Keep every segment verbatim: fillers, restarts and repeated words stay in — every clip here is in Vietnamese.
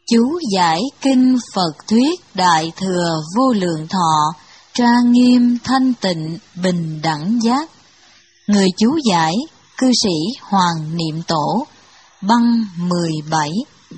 Chú giải kinh Phật thuyết Đại Thừa Vô Lượng Thọ, trang nghiêm thanh tịnh bình đẳng giác. Người chú giải cư sĩ Hoàng Niệm Tổ, băng mười bảy.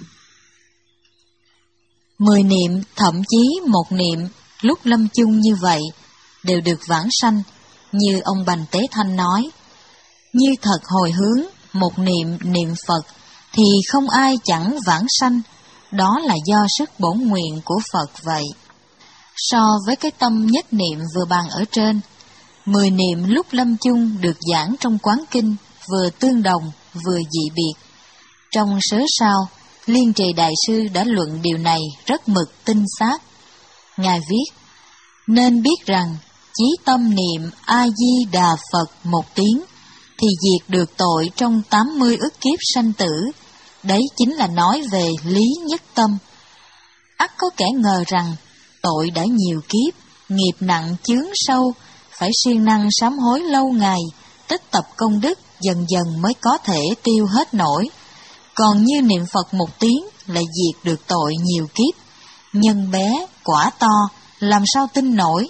Mười niệm, thậm chí một niệm lúc lâm chung như vậy đều được vãng sanh, như ông Bành Tế Thanh nói. Như thật hồi hướng một niệm niệm Phật thì không ai chẳng vãng sanh, đó là do sức bổn nguyện của Phật vậy. So với cái tâm nhất niệm vừa bàn ở trên, mười niệm lúc lâm chung được giảng trong quán kinh vừa tương đồng vừa dị biệt. Trong sớ sao, Liên Trì Đại Sư đã luận điều này rất mực tinh xác. Ngài viết, nên biết rằng chí tâm niệm A-di-đà Phật một tiếng thì diệt được tội trong tám mươi ức kiếp sanh tử. Đấy chính là nói về lý nhất tâm. Ắt có kẻ ngờ rằng tội đã nhiều kiếp, nghiệp nặng chướng sâu, phải siêng năng sám hối lâu ngày, tích tập công đức dần dần mới có thể tiêu hết nổi. Còn như niệm Phật một tiếng lại diệt được tội nhiều kiếp, nhân bé, quả to, làm sao tin nổi.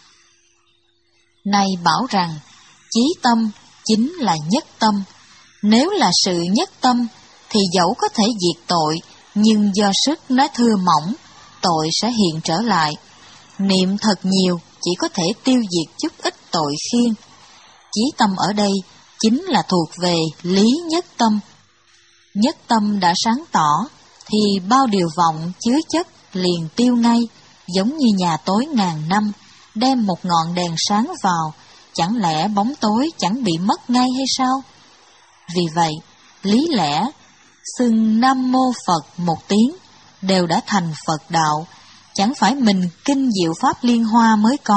Nay bảo rằng, chí tâm chính là nhất tâm. Nếu là sự nhất tâm, thì dẫu có thể diệt tội, nhưng do sức nó thưa mỏng, tội sẽ hiện trở lại. Niệm thật nhiều chỉ có thể tiêu diệt chút ít tội khiên. Chí tâm ở đây chính là thuộc về lý nhất tâm. Nhất tâm đã sáng tỏ, thì bao điều vọng chứa chất liền tiêu ngay, giống như nhà tối ngàn năm, đem một ngọn đèn sáng vào, chẳng lẽ bóng tối chẳng bị mất ngay hay sao? Vì vậy, lý lẽ, xưng Nam Mô Phật một tiếng, đều đã thành Phật đạo, chẳng phải mình kinh diệu Pháp Liên Hoa mới có.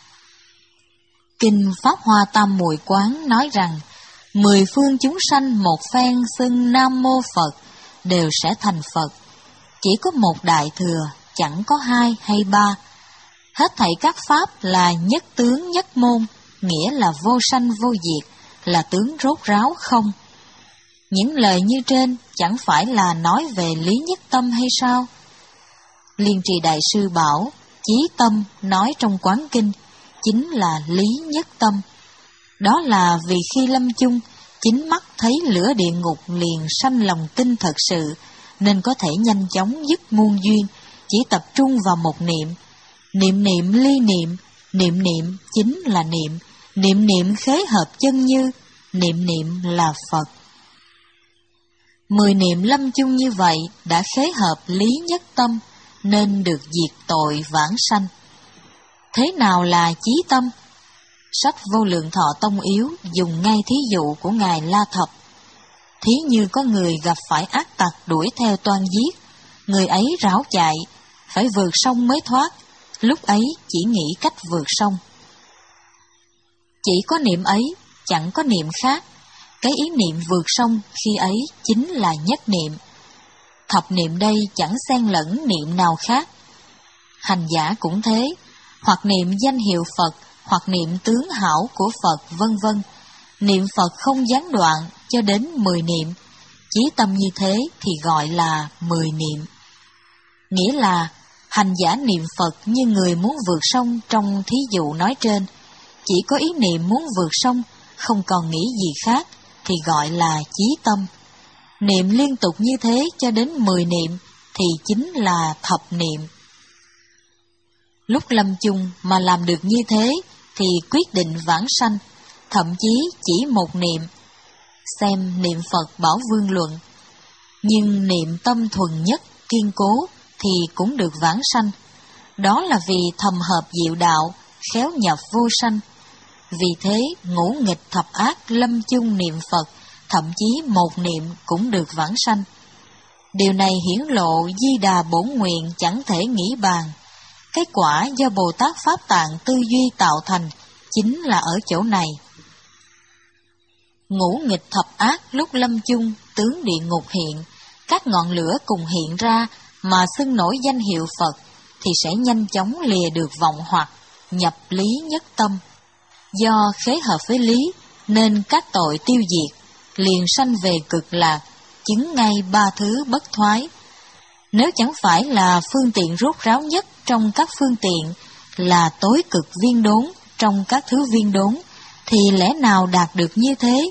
Kinh Pháp Hoa Tam Muội Quán nói rằng, mười phương chúng sanh một phen xưng Nam Mô Phật, đều sẽ thành Phật. Chỉ có một Đại Thừa, chẳng có hai hay ba. Hết thảy các Pháp là nhất tướng nhất môn, nghĩa là vô sanh vô diệt, là tướng rốt ráo không. Những lời như trên chẳng phải là nói về lý nhất tâm hay sao? Liên Trì Đại Sư bảo, chí tâm nói trong quán kinh chính là lý nhất tâm. Đó là vì khi lâm chung, chính mắt thấy lửa địa ngục liền sanh lòng tin thật sự, nên có thể nhanh chóng dứt muôn duyên, chỉ tập trung vào một niệm. Niệm niệm ly niệm, niệm niệm chính là niệm, niệm niệm khế hợp chân như, niệm niệm là Phật. Mười niệm lâm chung như vậy đã khế hợp lý nhất tâm, nên được diệt tội vãng sanh. Thế nào là chí tâm? Sách Vô Lượng Thọ Tông Yếu dùng ngay thí dụ của Ngài La Thập. Thí như có người gặp phải ác tặc đuổi theo toan giết, người ấy ráo chạy, phải vượt sông mới thoát, lúc ấy chỉ nghĩ cách vượt sông. Chỉ có niệm ấy, chẳng có niệm khác. Cái ý niệm vượt sông khi ấy chính là nhất niệm. Thập niệm đây chẳng xen lẫn niệm nào khác. Hành giả cũng thế, hoặc niệm danh hiệu Phật, hoặc niệm tướng hảo của Phật, vân vân. Niệm Phật không gián đoạn cho đến mười niệm. Chí tâm như thế thì gọi là mười niệm. Nghĩa là hành giả niệm Phật như người muốn vượt sông trong thí dụ nói trên, chỉ có ý niệm muốn vượt sông, không còn nghĩ gì khác, thì gọi là chí tâm. Niệm liên tục như thế cho đến mười niệm thì chính là thập niệm. Lúc lâm chung mà làm được như thế thì quyết định vãng sanh, thậm chí chỉ một niệm. Xem Niệm Phật Bảo Vương Luận. Nhưng niệm tâm thuần nhất, kiên cố thì cũng được vãng sanh. Đó là vì thầm hợp diệu đạo, khéo nhập vô sanh. Vì thế ngũ nghịch thập ác lâm chung niệm Phật, thậm chí một niệm cũng được vãng sanh. Điều này hiển lộ Di Đà bổn nguyện chẳng thể nghĩ bàn. Cái quả do Bồ Tát Pháp Tạng tư duy tạo thành chính là ở chỗ này. Ngũ nghịch thập ác lúc lâm chung tướng địa ngục hiện, các ngọn lửa cùng hiện ra mà xưng nổi danh hiệu Phật, thì sẽ nhanh chóng lìa được vọng hoặc, nhập lý nhất tâm. Do khế hợp với lý nên các tội tiêu diệt, liền sanh về cực lạc, chứng ngay ba thứ bất thoái. Nếu chẳng phải là phương tiện rốt ráo nhất trong các phương tiện, là tối cực viên đốn trong các thứ viên đốn, thì lẽ nào đạt được như thế?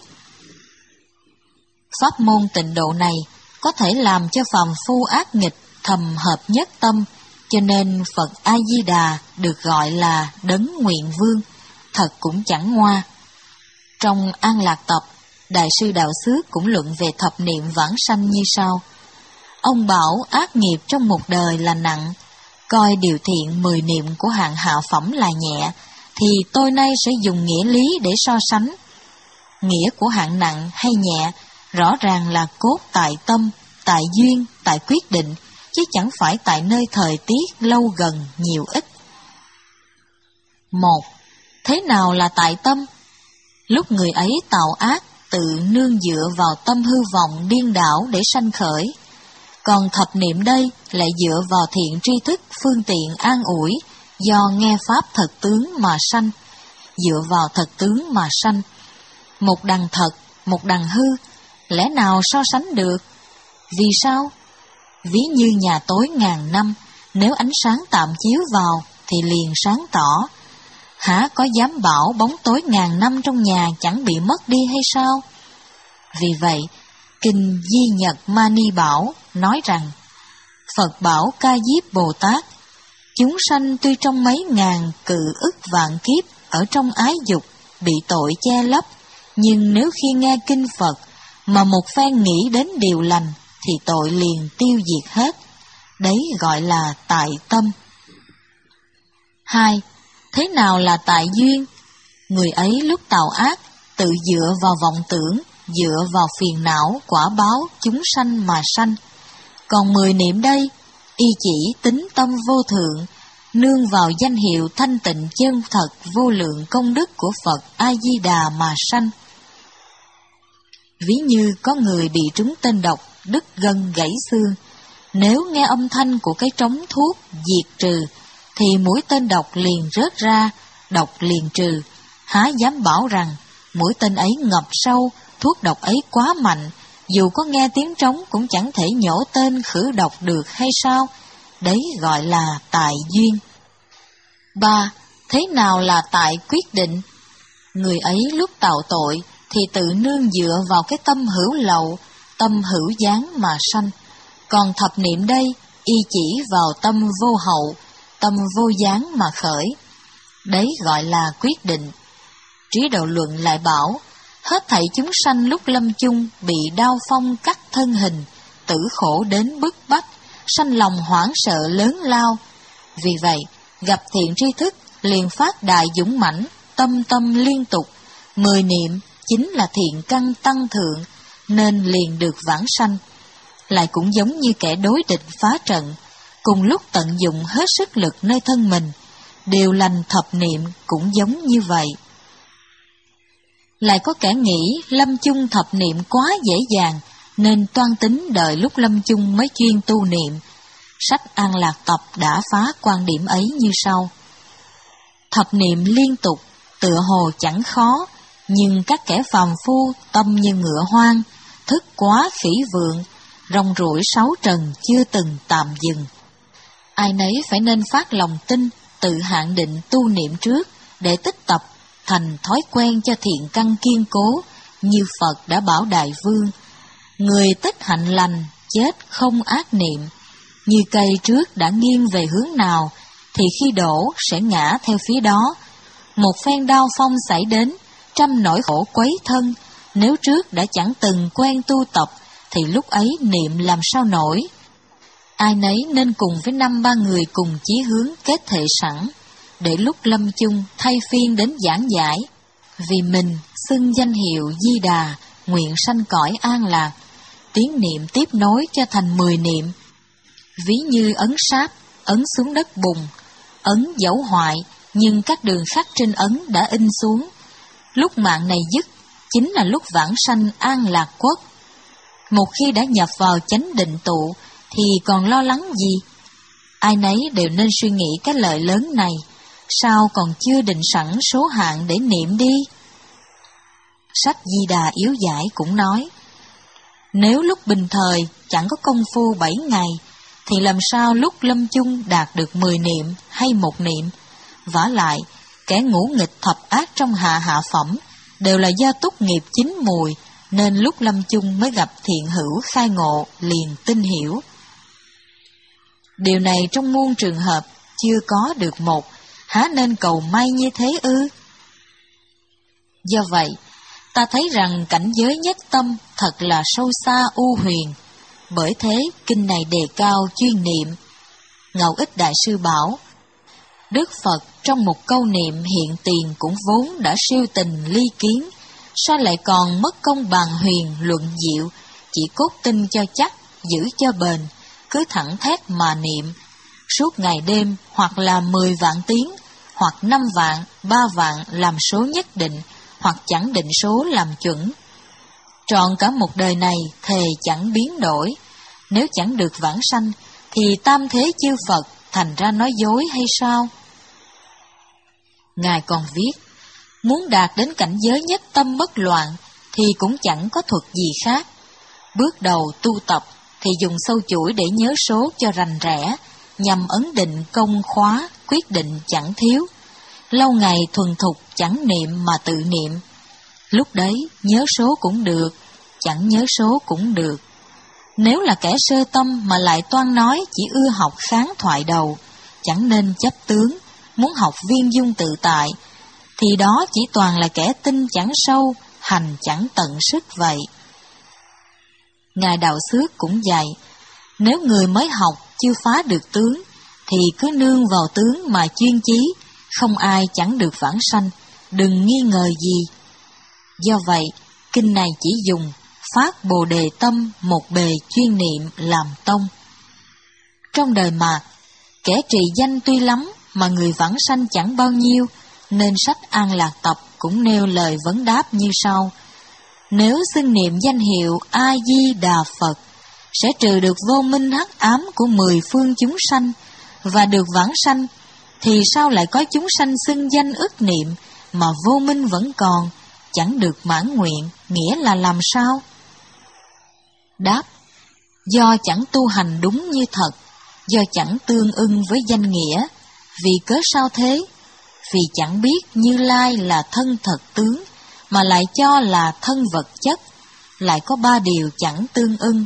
Pháp môn tịnh độ này có thể làm cho phàm phu ác nghịch thầm hợp nhất tâm, cho nên Phật A-di-đà được gọi là Đấng Nguyện Vương, thật cũng chẳng ngoa. Trong An Lạc Tập, Đại sư Đạo Xước cũng luận về thập niệm vãng sanh như sau. Ông bảo ác nghiệp trong một đời là nặng, coi điều thiện mười niệm của hạng hạ phẩm là nhẹ, thì tôi nay sẽ dùng nghĩa lý để so sánh. Nghĩa của hạng nặng hay nhẹ rõ ràng là cốt tại tâm, tại duyên, tại quyết định, chứ chẳng phải tại nơi thời tiết lâu gần nhiều ít. Một, thế nào là tại tâm? Lúc người ấy tạo ác, tự nương dựa vào tâm hư vọng điên đảo để sanh khởi. Còn thập niệm đây lại dựa vào thiện tri thức phương tiện an ủi, do nghe pháp thật tướng mà sanh, dựa vào thật tướng mà sanh. Một đằng thật, một đằng hư, lẽ nào so sánh được? Vì sao? Ví như nhà tối ngàn năm, nếu ánh sáng tạm chiếu vào thì liền sáng tỏ. Hả có dám bảo bóng tối ngàn năm trong nhà chẳng bị mất đi hay sao? Vì vậy, Kinh Di Nhật Mani Bảo nói rằng, Phật bảo Ca Diếp Bồ Tát, chúng sanh tuy trong mấy ngàn cự ức vạn kiếp ở trong ái dục bị tội che lấp, nhưng nếu khi nghe kinh Phật mà một phen nghĩ đến điều lành thì tội liền tiêu diệt hết. Đấy gọi là tại tâm. Hai, thế nào là tại duyên? Người ấy lúc tạo ác tự dựa vào vọng tưởng, dựa vào phiền não quả báo chúng sanh mà sanh. Còn mười niệm đây, y chỉ tính tâm vô thượng, nương vào danh hiệu thanh tịnh chân thật vô lượng công đức của Phật A-di-đà mà sanh. Ví như có người bị trúng tên độc, đứt gân gãy xương, nếu nghe âm thanh của cái trống thuốc diệt trừ, thì mũi tên độc liền rớt ra, độc liền trừ. Há dám bảo rằng mũi tên ấy ngập sâu, thuốc độc ấy quá mạnh, dù có nghe tiếng trống cũng chẳng thể nhổ tên khử độc được hay sao? Đấy gọi là tại duyên. Ba, thế nào là tại quyết định? Người ấy lúc tạo tội thì tự nương dựa vào cái tâm hữu lậu, tâm hữu gián mà sanh. Còn thập niệm đây, y chỉ vào tâm vô hậu, tâm vô gián mà khởi. Đấy gọi là quyết định. Trí Độ Luận lại bảo, hết thảy chúng sanh lúc lâm chung bị đau phong cắt thân hình, tử khổ đến bức bách, sanh lòng hoảng sợ lớn lao. Vì vậy, gặp thiện tri thức liền phát đại dũng mãnh, tâm tâm liên tục, mười niệm chính là thiện căn tăng thượng, nên liền được vãng sanh. Lại cũng giống như kẻ đối địch phá trận, cùng lúc tận dụng hết sức lực nơi thân mình, điều lành thập niệm cũng giống như vậy. Lại có kẻ nghĩ lâm chung thập niệm quá dễ dàng, nên toan tính đợi lúc lâm chung mới chuyên tu niệm. Sách An Lạc Tập đã phá quan điểm ấy như sau. Thập niệm liên tục, tựa hồ chẳng khó, nhưng các kẻ phàm phu tâm như ngựa hoang, thức quá khỉ vượng, rong ruổi sáu trần chưa từng tạm dừng. Ai nấy phải nên phát lòng tin, tự hạn định tu niệm trước, để tích tập thành thói quen cho thiện căn kiên cố, như Phật đã bảo Đại Vương. Người tích hạnh lành, chết không ác niệm. Như cây trước đã nghiêng về hướng nào, thì khi đổ sẽ ngã theo phía đó. Một phen đau phong xảy đến, trăm nỗi khổ quấy thân, nếu trước đã chẳng từng quen tu tập, thì lúc ấy niệm làm sao nổi. Ai nấy nên cùng với năm ba người cùng chí hướng kết thể sẵn, để lúc lâm chung thay phiên đến giảng giải. Vì mình xưng danh hiệu Di Đà, nguyện sanh cõi an lạc, tiếng niệm tiếp nối cho thành mười niệm. Ví như ấn sáp, ấn xuống đất bùn, ấn dấu hoại, nhưng các đường khắc trên ấn đã in xuống. Lúc mạng này dứt, chính là lúc vãng sanh an lạc quốc. Một khi đã nhập vào chánh định tụ, thì còn lo lắng gì? Ai nấy đều nên suy nghĩ cái lợi lớn này, sao còn chưa định sẵn số hạn để niệm đi? Sách Di Đà Yếu Giải cũng nói, nếu lúc bình thời chẳng có công phu bảy ngày, thì làm sao lúc lâm chung đạt được mười niệm hay một niệm? Vả lại, kẻ ngũ nghịch thập ác trong hạ hạ phẩm đều là do túc nghiệp chín mùi, nên lúc lâm chung mới gặp thiện hữu khai ngộ liền tin hiểu. Điều này trong muôn trường hợp chưa có được một, há nên cầu may như thế ư? Do vậy, ta thấy rằng cảnh giới nhất tâm thật là sâu xa u huyền. Bởi thế, kinh này đề cao chuyên niệm. Ngẫu Ích Đại Sư bảo, Đức Phật trong một câu niệm hiện tiền cũng vốn đã siêu tình ly kiến, sao lại còn mất công bàn huyền luận diệu, chỉ cốt tinh cho chắc, giữ cho bền, cứ thẳng thét mà niệm, suốt ngày đêm hoặc là mười vạn tiếng, hoặc năm vạn, ba vạn làm số nhất định, hoặc chẳng định số làm chuẩn. Trọn cả một đời này thề chẳng biến đổi, nếu chẳng được vãng sanh, thì tam thế chư Phật thành ra nói dối hay sao? Ngài còn viết, muốn đạt đến cảnh giới nhất tâm bất loạn, thì cũng chẳng có thuật gì khác. Bước đầu tu tập, thì dùng sâu chuỗi để nhớ số cho rành rẽ, nhằm ấn định công khóa, quyết định chẳng thiếu. Lâu ngày thuần thục chẳng niệm mà tự niệm. Lúc đấy nhớ số cũng được, chẳng nhớ số cũng được. Nếu là kẻ sơ tâm mà lại toan nói chỉ ưa học kháng thoại đầu, chẳng nên chấp tướng, muốn học viên dung tự tại, thì đó chỉ toàn là kẻ tin chẳng sâu, hành chẳng tận sức vậy. Ngài Đạo Xước cũng dạy, nếu người mới học chưa phá được tướng, thì cứ nương vào tướng mà chuyên chí, không ai chẳng được vãng sanh, đừng nghi ngờ gì. Do vậy, kinh này chỉ dùng phát bồ đề tâm một bề chuyên niệm làm tông. Trong đời Mạt, kẻ trì danh tuy lắm mà người vãng sanh chẳng bao nhiêu, nên sách An Lạc Tập cũng nêu lời vấn đáp như sau. Nếu xưng niệm danh hiệu A-di-đà Phật, sẽ trừ được vô minh hắc ám của mười phương chúng sanh và được vãng sanh, thì sao lại có chúng sanh xưng danh ức niệm mà vô minh vẫn còn, chẳng được mãn nguyện, nghĩa là làm sao? Đáp, do chẳng tu hành đúng như thật, do chẳng tương ưng với danh nghĩa. Vì cớ sao thế? Vì chẳng biết Như Lai là thân thật tướng, mà lại cho là thân vật chất, lại có ba điều chẳng tương ưng.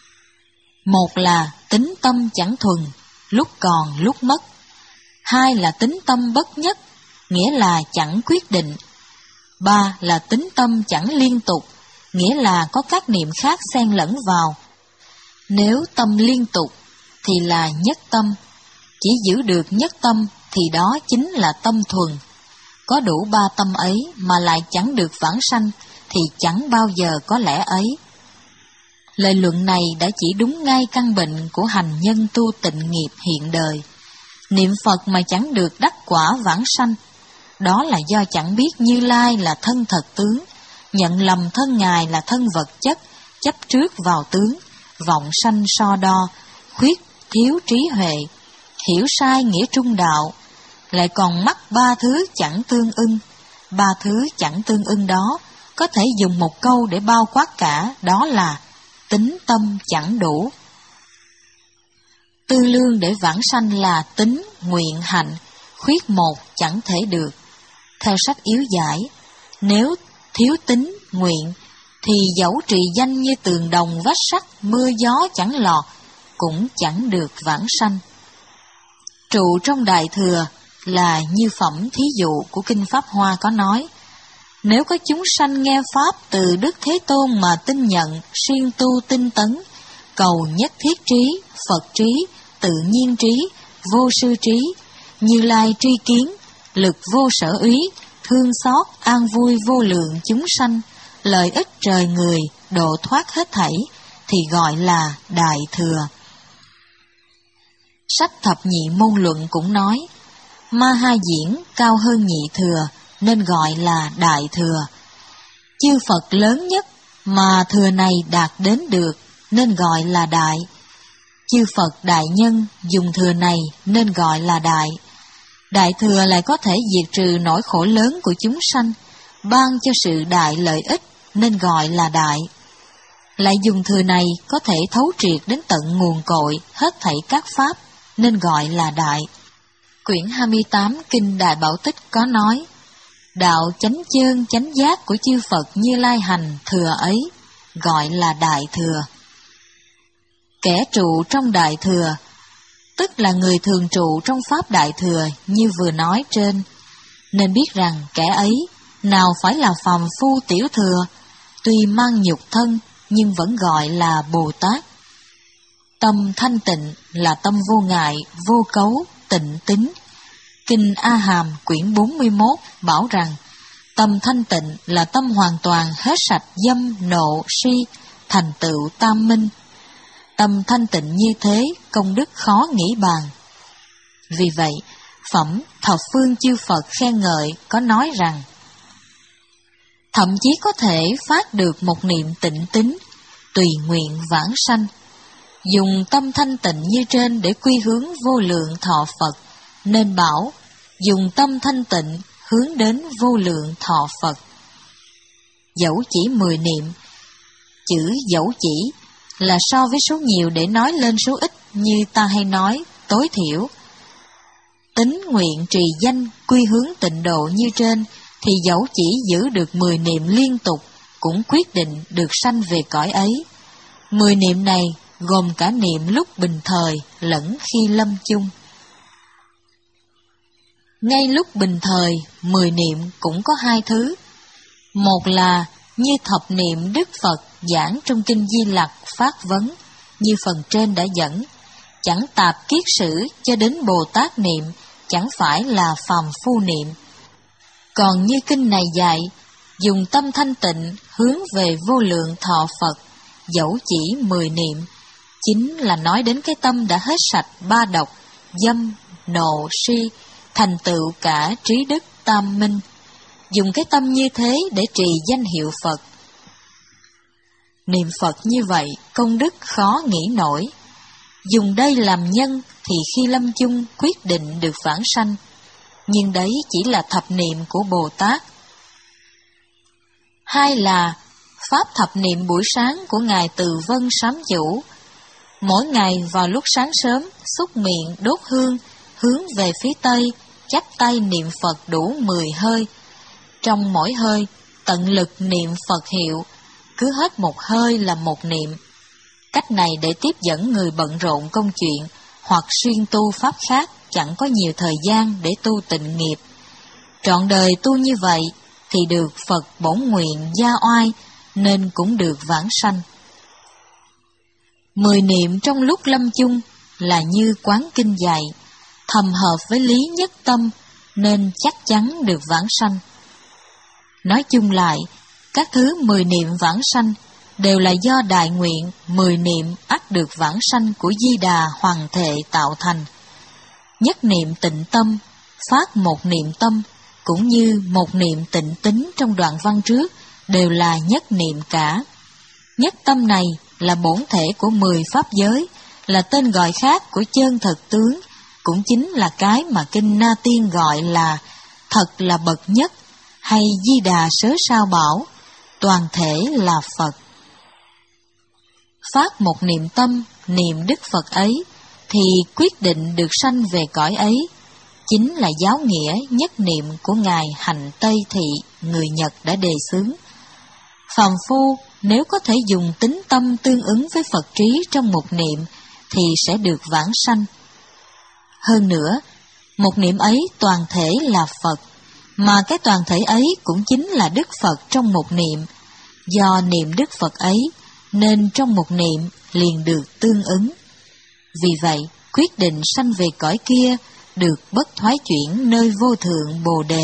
Một là tính tâm chẳng thuần, lúc còn lúc mất. Hai là tính tâm bất nhất, nghĩa là chẳng quyết định. Ba là tính tâm chẳng liên tục, nghĩa là có các niệm khác xen lẫn vào. Nếu tâm liên tục thì là nhất tâm, chỉ giữ được nhất tâm thì đó chính là tâm thuần. Có đủ ba tâm ấy mà lại chẳng được vãng sanh thì chẳng bao giờ có lẽ ấy. Lời luận này đã chỉ đúng ngay căn bệnh của hành nhân tu tịnh nghiệp hiện đời. Niệm Phật mà chẳng được đắc quả vãng sanh, đó là do chẳng biết Như Lai là thân thật tướng, nhận lầm thân Ngài là thân vật chất, chấp trước vào tướng, vọng sanh so đo, khuyết thiếu trí huệ, hiểu sai nghĩa trung đạo, lại còn mắc ba thứ chẳng tương ưng. Ba thứ chẳng tương ưng đó có thể dùng một câu để bao quát cả, đó là tính tâm chẳng đủ. Tư lương để vãng sanh là tính, nguyện, hạnh, khuyết một chẳng thể được. Theo sách yếu giải, nếu thiếu tính, nguyện, thì dẫu trì danh như tường đồng vách sắt, mưa gió chẳng lọt, cũng chẳng được vãng sanh. Trụ trong Đại Thừa là như phẩm thí dụ của Kinh Pháp Hoa có nói, nếu có chúng sanh nghe Pháp từ Đức Thế Tôn mà tin nhận, siêng tu tinh tấn, cầu nhất thiết trí, Phật trí, tự nhiên trí, vô sư trí, Như Lai tri kiến, lực vô sở úy, thương xót, an vui vô lượng chúng sanh, lợi ích trời người, độ thoát hết thảy, thì gọi là Đại Thừa. Sách Thập Nhị Môn Luận cũng nói, Ma Ha Diễn cao hơn Nhị Thừa, nên gọi là Đại Thừa. Chư Phật lớn nhất mà thừa này đạt đến được, nên gọi là Đại. Chư Phật Đại Nhân dùng thừa này nên gọi là Đại. Đại Thừa lại có thể diệt trừ nỗi khổ lớn của chúng sanh, ban cho sự đại lợi ích nên gọi là Đại. lại dùng thừa này có thể thấu triệt đến tận nguồn cội hết thảy các pháp, nên gọi là đại. Quyển hai mươi tám Kinh Đại Bảo Tích có nói, đạo chánh chơn chánh giác của chư Phật Như Lai hành thừa ấy, gọi là đại thừa. Kẻ trụ trong đại thừa, tức là người thường trụ trong pháp đại thừa như vừa nói trên, nên biết rằng kẻ ấy nào phải là phàm phu tiểu thừa, tuy mang nhục thân nhưng vẫn gọi là Bồ Tát. Tâm thanh tịnh là tâm vô ngại, vô cấu, tịnh tín. Kinh A Hàm quyển bốn mươi mốt bảo rằng tâm thanh tịnh là tâm hoàn toàn hết sạch dâm, nộ, si, thành tựu tam minh. Tâm thanh tịnh như thế, công đức khó nghĩ bàn. Vì vậy, phẩm thập phương chư Phật khen ngợi có nói rằng, thậm chí có thể phát được một niệm tịnh tín, tùy nguyện vãng sanh. Dùng tâm thanh tịnh như trên để quy hướng vô lượng thọ Phật, nên bảo, dùng tâm thanh tịnh hướng đến vô lượng thọ Phật. Dẫu chỉ mười niệm, chữ dẫu chỉ là so với số nhiều để nói lên số ít, như ta hay nói tối thiểu. Tính nguyện trì danh quy hướng tịnh độ như trên, thì dẫu chỉ giữ được mười niệm liên tục, cũng quyết định được sanh về cõi ấy. Mười niệm này gồm cả niệm lúc bình thời lẫn khi lâm chung. Ngay lúc bình thời, mười niệm cũng có hai thứ. Một là như thập niệm Đức Phật giảng trong Kinh Di Lặc phát vấn, như phần trên đã dẫn, chẳng tạp kiết sử cho đến Bồ Tát niệm, chẳng phải là phàm phu niệm. Còn như kinh này dạy, dùng tâm thanh tịnh hướng về vô lượng thọ Phật, dẫu chỉ mười niệm, chính là nói đến cái tâm đã hết sạch ba độc, dâm, nộ, si, thành tựu cả trí đức tam minh. Dùng cái tâm như thế để trì danh hiệu Phật. Niệm Phật như vậy, công đức khó nghĩ nổi. Dùng đây làm nhân thì khi lâm chung quyết định được vãng sanh. Nhưng đấy chỉ là thập niệm của Bồ Tát. Hai là pháp thập niệm buổi sáng của Ngài Từ Vân Sám Chủ. Mỗi ngày vào lúc sáng sớm, xúc miệng đốt hương, hướng về phía Tây, chắp tay niệm Phật đủ mười hơi. Trong mỗi hơi, tận lực niệm Phật hiệu, cứ hết một hơi là một niệm. Cách này để tiếp dẫn người bận rộn công chuyện, hoặc xuyên tu pháp khác, chẳng có nhiều thời gian để tu tịnh nghiệp. Trọn đời tu như vậy, thì được Phật bổn nguyện gia oai, nên cũng được vãng sanh. Mười niệm trong lúc lâm chung là như quán kinh dạy, thầm hợp với lý nhất tâm, nên chắc chắn được vãng sanh. Nói chung lại, các thứ mười niệm vãng sanh đều là do đại nguyện mười niệm ắt được vãng sanh của Di Đà Hoàng Thệ tạo thành. Nhất niệm tịnh tâm, phát một niệm tâm, cũng như một niệm tịnh tính trong đoạn văn trước, đều là nhất niệm cả. Nhất tâm này là bổn thể của mười pháp giới, là tên gọi khác của chân thực tướng, cũng chính là cái mà Kinh Na Tiên gọi là thật là bậc nhất, hay Di Đà Sớ Sao Bảo, toàn thể là Phật. Phát một niệm tâm, niệm Đức Phật ấy, thì quyết định được sanh về cõi ấy, chính là giáo nghĩa nhất niệm của Ngài Hạnh Tây Thị, người Nhật đã đề xướng. Phàm phu nếu có thể dùng tính tâm tương ứng với Phật trí trong một niệm, thì sẽ được vãng sanh. Hơn nữa, một niệm ấy toàn thể là Phật, mà cái toàn thể ấy cũng chính là Đức Phật trong một niệm. Do niệm Đức Phật ấy, nên trong một niệm liền được tương ứng. Vì vậy, quyết định sanh về cõi kia, được bất thoái chuyển nơi vô thượng Bồ Đề.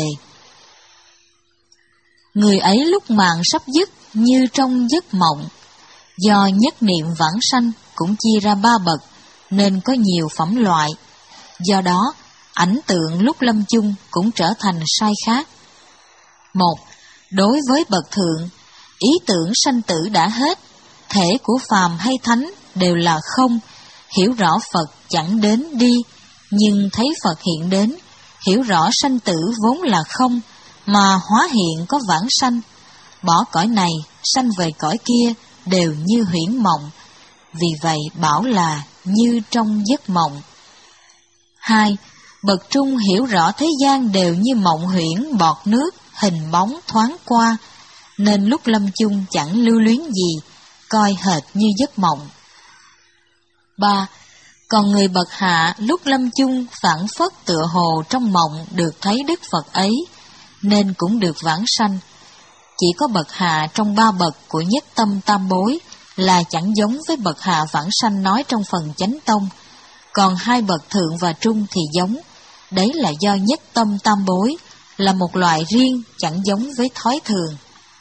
Người ấy lúc mạng sắp dứt như trong giấc mộng. Do nhất niệm vãng sanh cũng chia ra ba bậc, nên có nhiều phẩm loại. Do đó, ảnh tượng lúc lâm chung cũng trở thành sai khác. Một, đối với bậc thượng, ý tưởng sanh tử đã hết, thể của phàm hay thánh đều là không, hiểu rõ Phật chẳng đến đi, nhưng thấy Phật hiện đến, hiểu rõ sanh tử vốn là không, mà hóa hiện có vãng sanh, bỏ cõi này sanh về cõi kia, đều như huyễn mộng, vì vậy bảo là như trong giấc mộng. Hai, bậc trung hiểu rõ thế gian đều như mộng huyễn bọt nước, hình bóng thoáng qua, nên lúc lâm chung chẳng lưu luyến gì, coi hệt như giấc mộng. Ba, còn người bậc hạ lúc lâm chung phảng phất tựa hồ trong mộng được thấy Đức Phật ấy, nên cũng được vãng sanh. Chỉ có bậc hạ trong ba bậc của nhất tâm tam bối là chẳng giống với bậc hạ vãng sanh nói trong phần chánh tông, còn hai bậc thượng và trung thì giống. Đấy là do nhất tâm tam bối là một loại riêng, chẳng giống với thói thường.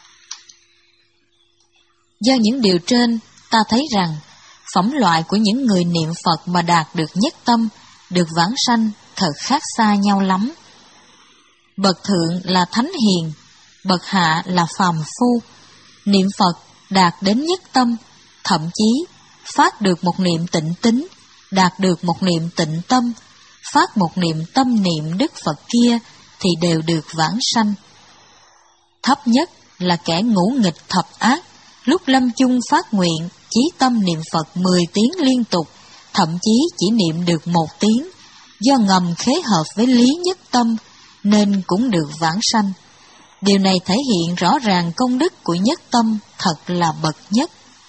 Do những điều trên, ta thấy rằng phẩm loại của những người niệm Phật mà đạt được nhất tâm, được vãng sanh thật khác xa nhau lắm. Bậc thượng là thánh hiền, bậc hạ là phàm phu. Niệm Phật đạt đến nhất tâm, thậm chí phát được một niệm tịnh tín, đạt được một niệm tịnh tâm, phát một niệm tâm niệm Đức Phật kia thì đều được vãng sanh. Thấp nhất là kẻ ngũ nghịch thập ác, lúc lâm chung phát nguyện chí tâm niệm Phật mười tiếng liên tục, thậm chí chỉ niệm được một tiếng, do ngầm khế hợp với lý nhất tâm nên cũng được vãng sanh. Điều này thể hiện rõ ràng công đức của nhất tâm thật là bậc nhất.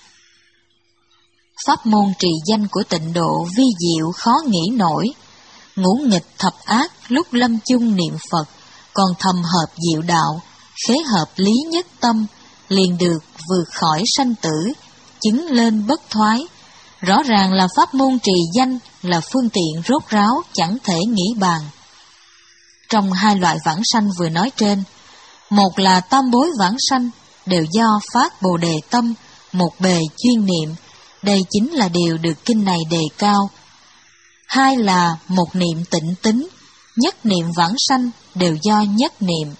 Pháp môn trì danh của tịnh độ vi diệu khó nghĩ nổi. Ngũ nghịch thập ác lúc lâm chung niệm Phật, còn thầm hợp diệu đạo, khế hợp lý nhất tâm, liền được vượt khỏi sanh tử, chứng lên bất thoái. Rõ ràng là pháp môn trì danh là phương tiện rốt ráo chẳng thể nghĩ bàn. Trong hai loại vãng sanh vừa nói trên, một là tam bối vãng sanh đều do phát Bồ Đề tâm, một bề chuyên niệm, đây chính là điều được kinh này đề cao. Hai là một niệm tịnh tín, nhất niệm vãng sanh đều do nhất niệm.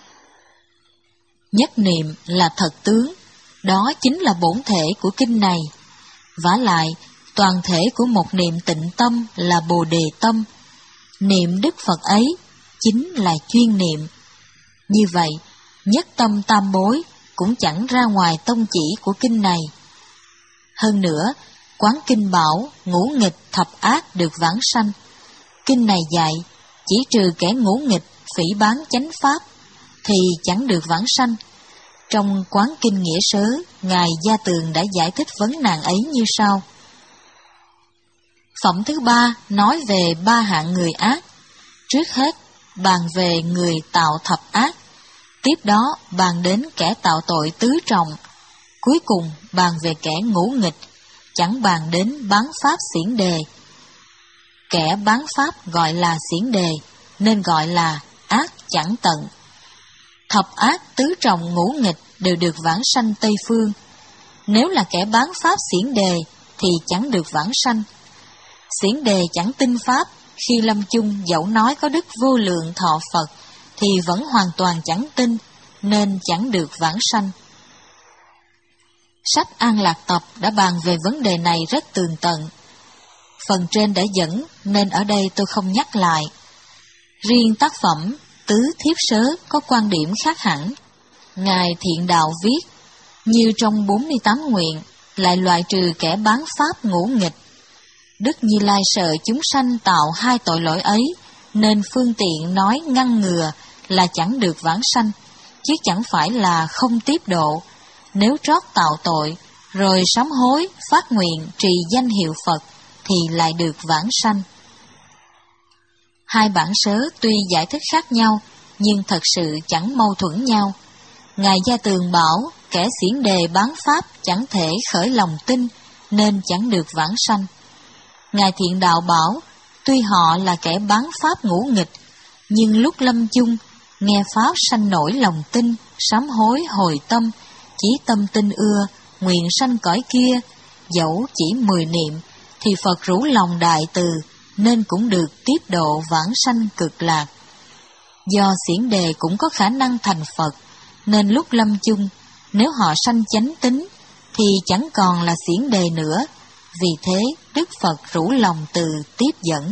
Nhất niệm là thật tướng, đó chính là bổn thể của kinh này. Vả lại, toàn thể của một niệm tịnh tâm là Bồ Đề tâm. Niệm Đức Phật ấy chính là chuyên niệm. Như vậy, nhất tâm tam bối cũng chẳng ra ngoài tông chỉ của kinh này. Hơn nữa, quán kinh bảo ngũ nghịch thập ác được vãng sanh. Kinh này dạy, chỉ trừ kẻ ngũ nghịch phỉ báng chánh pháp, thì chẳng được vãng sanh. Trong quán kinh nghĩa sớ, Ngài Gia Tường đã giải thích vấn nạn ấy như sau. Phẩm thứ ba nói về ba hạng người ác. Trước hết, bàn về người tạo thập ác. Tiếp đó, bàn đến kẻ tạo tội tứ trọng. Cuối cùng, bàn về kẻ ngũ nghịch, chẳng bàn đến bán pháp xiển đề. Kẻ bán pháp gọi là xiển đề, nên gọi là ác chẳng tận. Thập ác tứ trọng ngũ nghịch đều được vãng sanh Tây Phương. Nếu là kẻ bán pháp xiển đề thì chẳng được vãng sanh. Xiển đề chẳng tin pháp, khi lâm chung dẫu nói có đức vô lượng thọ Phật thì vẫn hoàn toàn chẳng tin, nên chẳng được vãng sanh. Sách An Lạc Tập đã bàn về vấn đề này rất tường tận. Phần trên đã dẫn nên ở đây tôi không nhắc lại. Riêng tác phẩm Tứ Thiếp Sớ có quan điểm khác hẳn. Ngài Thiện Đạo viết, như trong bốn mươi tám nguyện, lại loại trừ kẻ bán pháp ngũ nghịch. Đức Như Lai sợ chúng sanh tạo hai tội lỗi ấy, nên phương tiện nói ngăn ngừa là chẳng được vãng sanh, chứ chẳng phải là không tiếp độ. Nếu trót tạo tội, rồi sám hối, phát nguyện, trì danh hiệu Phật, thì lại được vãng sanh. Hai bản sớ tuy giải thích khác nhau, nhưng thật sự chẳng mâu thuẫn nhau. Ngài Gia Tường bảo, kẻ xiển đề bán pháp chẳng thể khởi lòng tin, nên chẳng được vãng sanh. Ngài Thiện Đạo bảo, tuy họ là kẻ bán pháp ngũ nghịch, nhưng lúc lâm chung, nghe pháp sanh nổi lòng tin, sám hối hồi tâm, chỉ tâm tin ưa, nguyện sanh cõi kia, dẫu chỉ mười niệm, thì Phật rủ lòng đại từ, nên cũng được tiếp độ vãng sanh cực lạc. Do xiển đề cũng có khả năng thành Phật, nên lúc lâm chung, nếu họ sanh chánh tín, thì chẳng còn là xiển đề nữa. Vì thế, Đức Phật rủ lòng từ tiếp dẫn.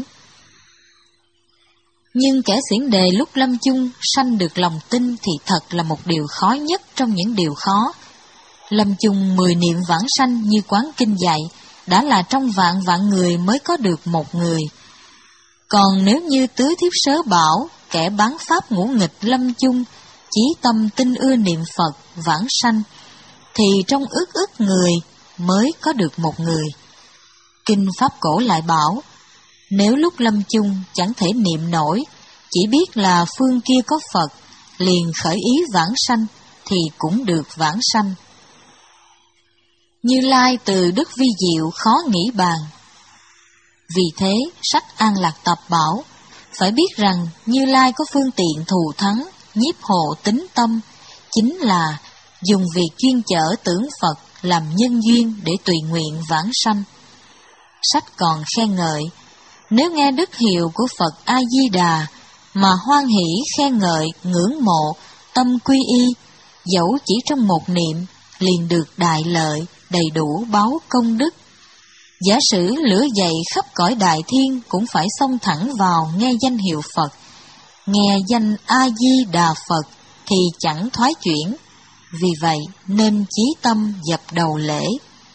Nhưng kẻ xiển đề lúc lâm chung sanh được lòng tin thì thật là một điều khó nhất trong những điều khó. Lâm chung mười niệm vãng sanh như Quán Kinh dạy, đã là trong vạn vạn người mới có được một người. Còn nếu như tứ thiếp sớ bảo, kẻ bán pháp ngũ nghịch lâm chung, chí tâm tinh ưa niệm Phật, vãng sanh, thì trong ức ức người mới có được một người. Kinh Pháp Cổ lại bảo, nếu lúc lâm chung chẳng thể niệm nổi, chỉ biết là phương kia có Phật, liền khởi ý vãng sanh, thì cũng được vãng sanh. Như Lai từ đức vi diệu khó nghĩ bàn. Vì thế, sách An Lạc Tập bảo, phải biết rằng Như Lai có phương tiện thù thắng, nhiếp hộ tính tâm, chính là dùng việc chuyên chở tưởng Phật làm nhân duyên để tùy nguyện vãng sanh. Sách còn khen ngợi, nếu nghe đức hiệu của Phật A-di-đà mà hoan hỷ khen ngợi, ngưỡng mộ, tâm quy y, dẫu chỉ trong một niệm, liền được đại lợi, đầy đủ báo công đức. Giả sử lửa dậy khắp cõi đại thiên cũng phải xông thẳng vào nghe danh hiệu Phật, nghe danh A-di-đà Phật thì chẳng thoái chuyển. Vì vậy nên chí tâm dập đầu lễ.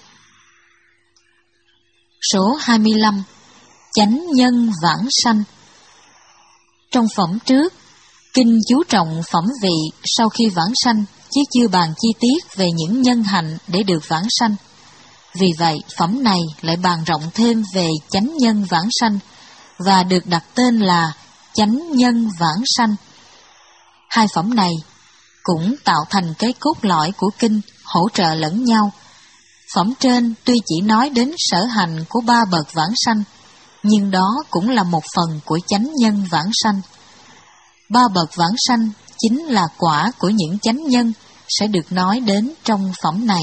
Số hai mươi lăm. Chánh nhân vãng sanh. Trong phẩm trước, kinh chú trọng phẩm vị sau khi vãng sanh, chứ chưa bàn chi tiết về những nhân hạnh để được vãng sanh. Vì vậy, phẩm này lại bàn rộng thêm về chánh nhân vãng sanh, và được đặt tên là chánh nhân vãng sanh. Hai phẩm này cũng tạo thành cái cốt lõi của kinh, hỗ trợ lẫn nhau. Phẩm trên tuy chỉ nói đến sở hành của ba bậc vãng sanh, nhưng đó cũng là một phần của chánh nhân vãng sanh. Ba bậc vãng sanh chính là quả của những chánh nhân sẽ được nói đến trong phẩm này.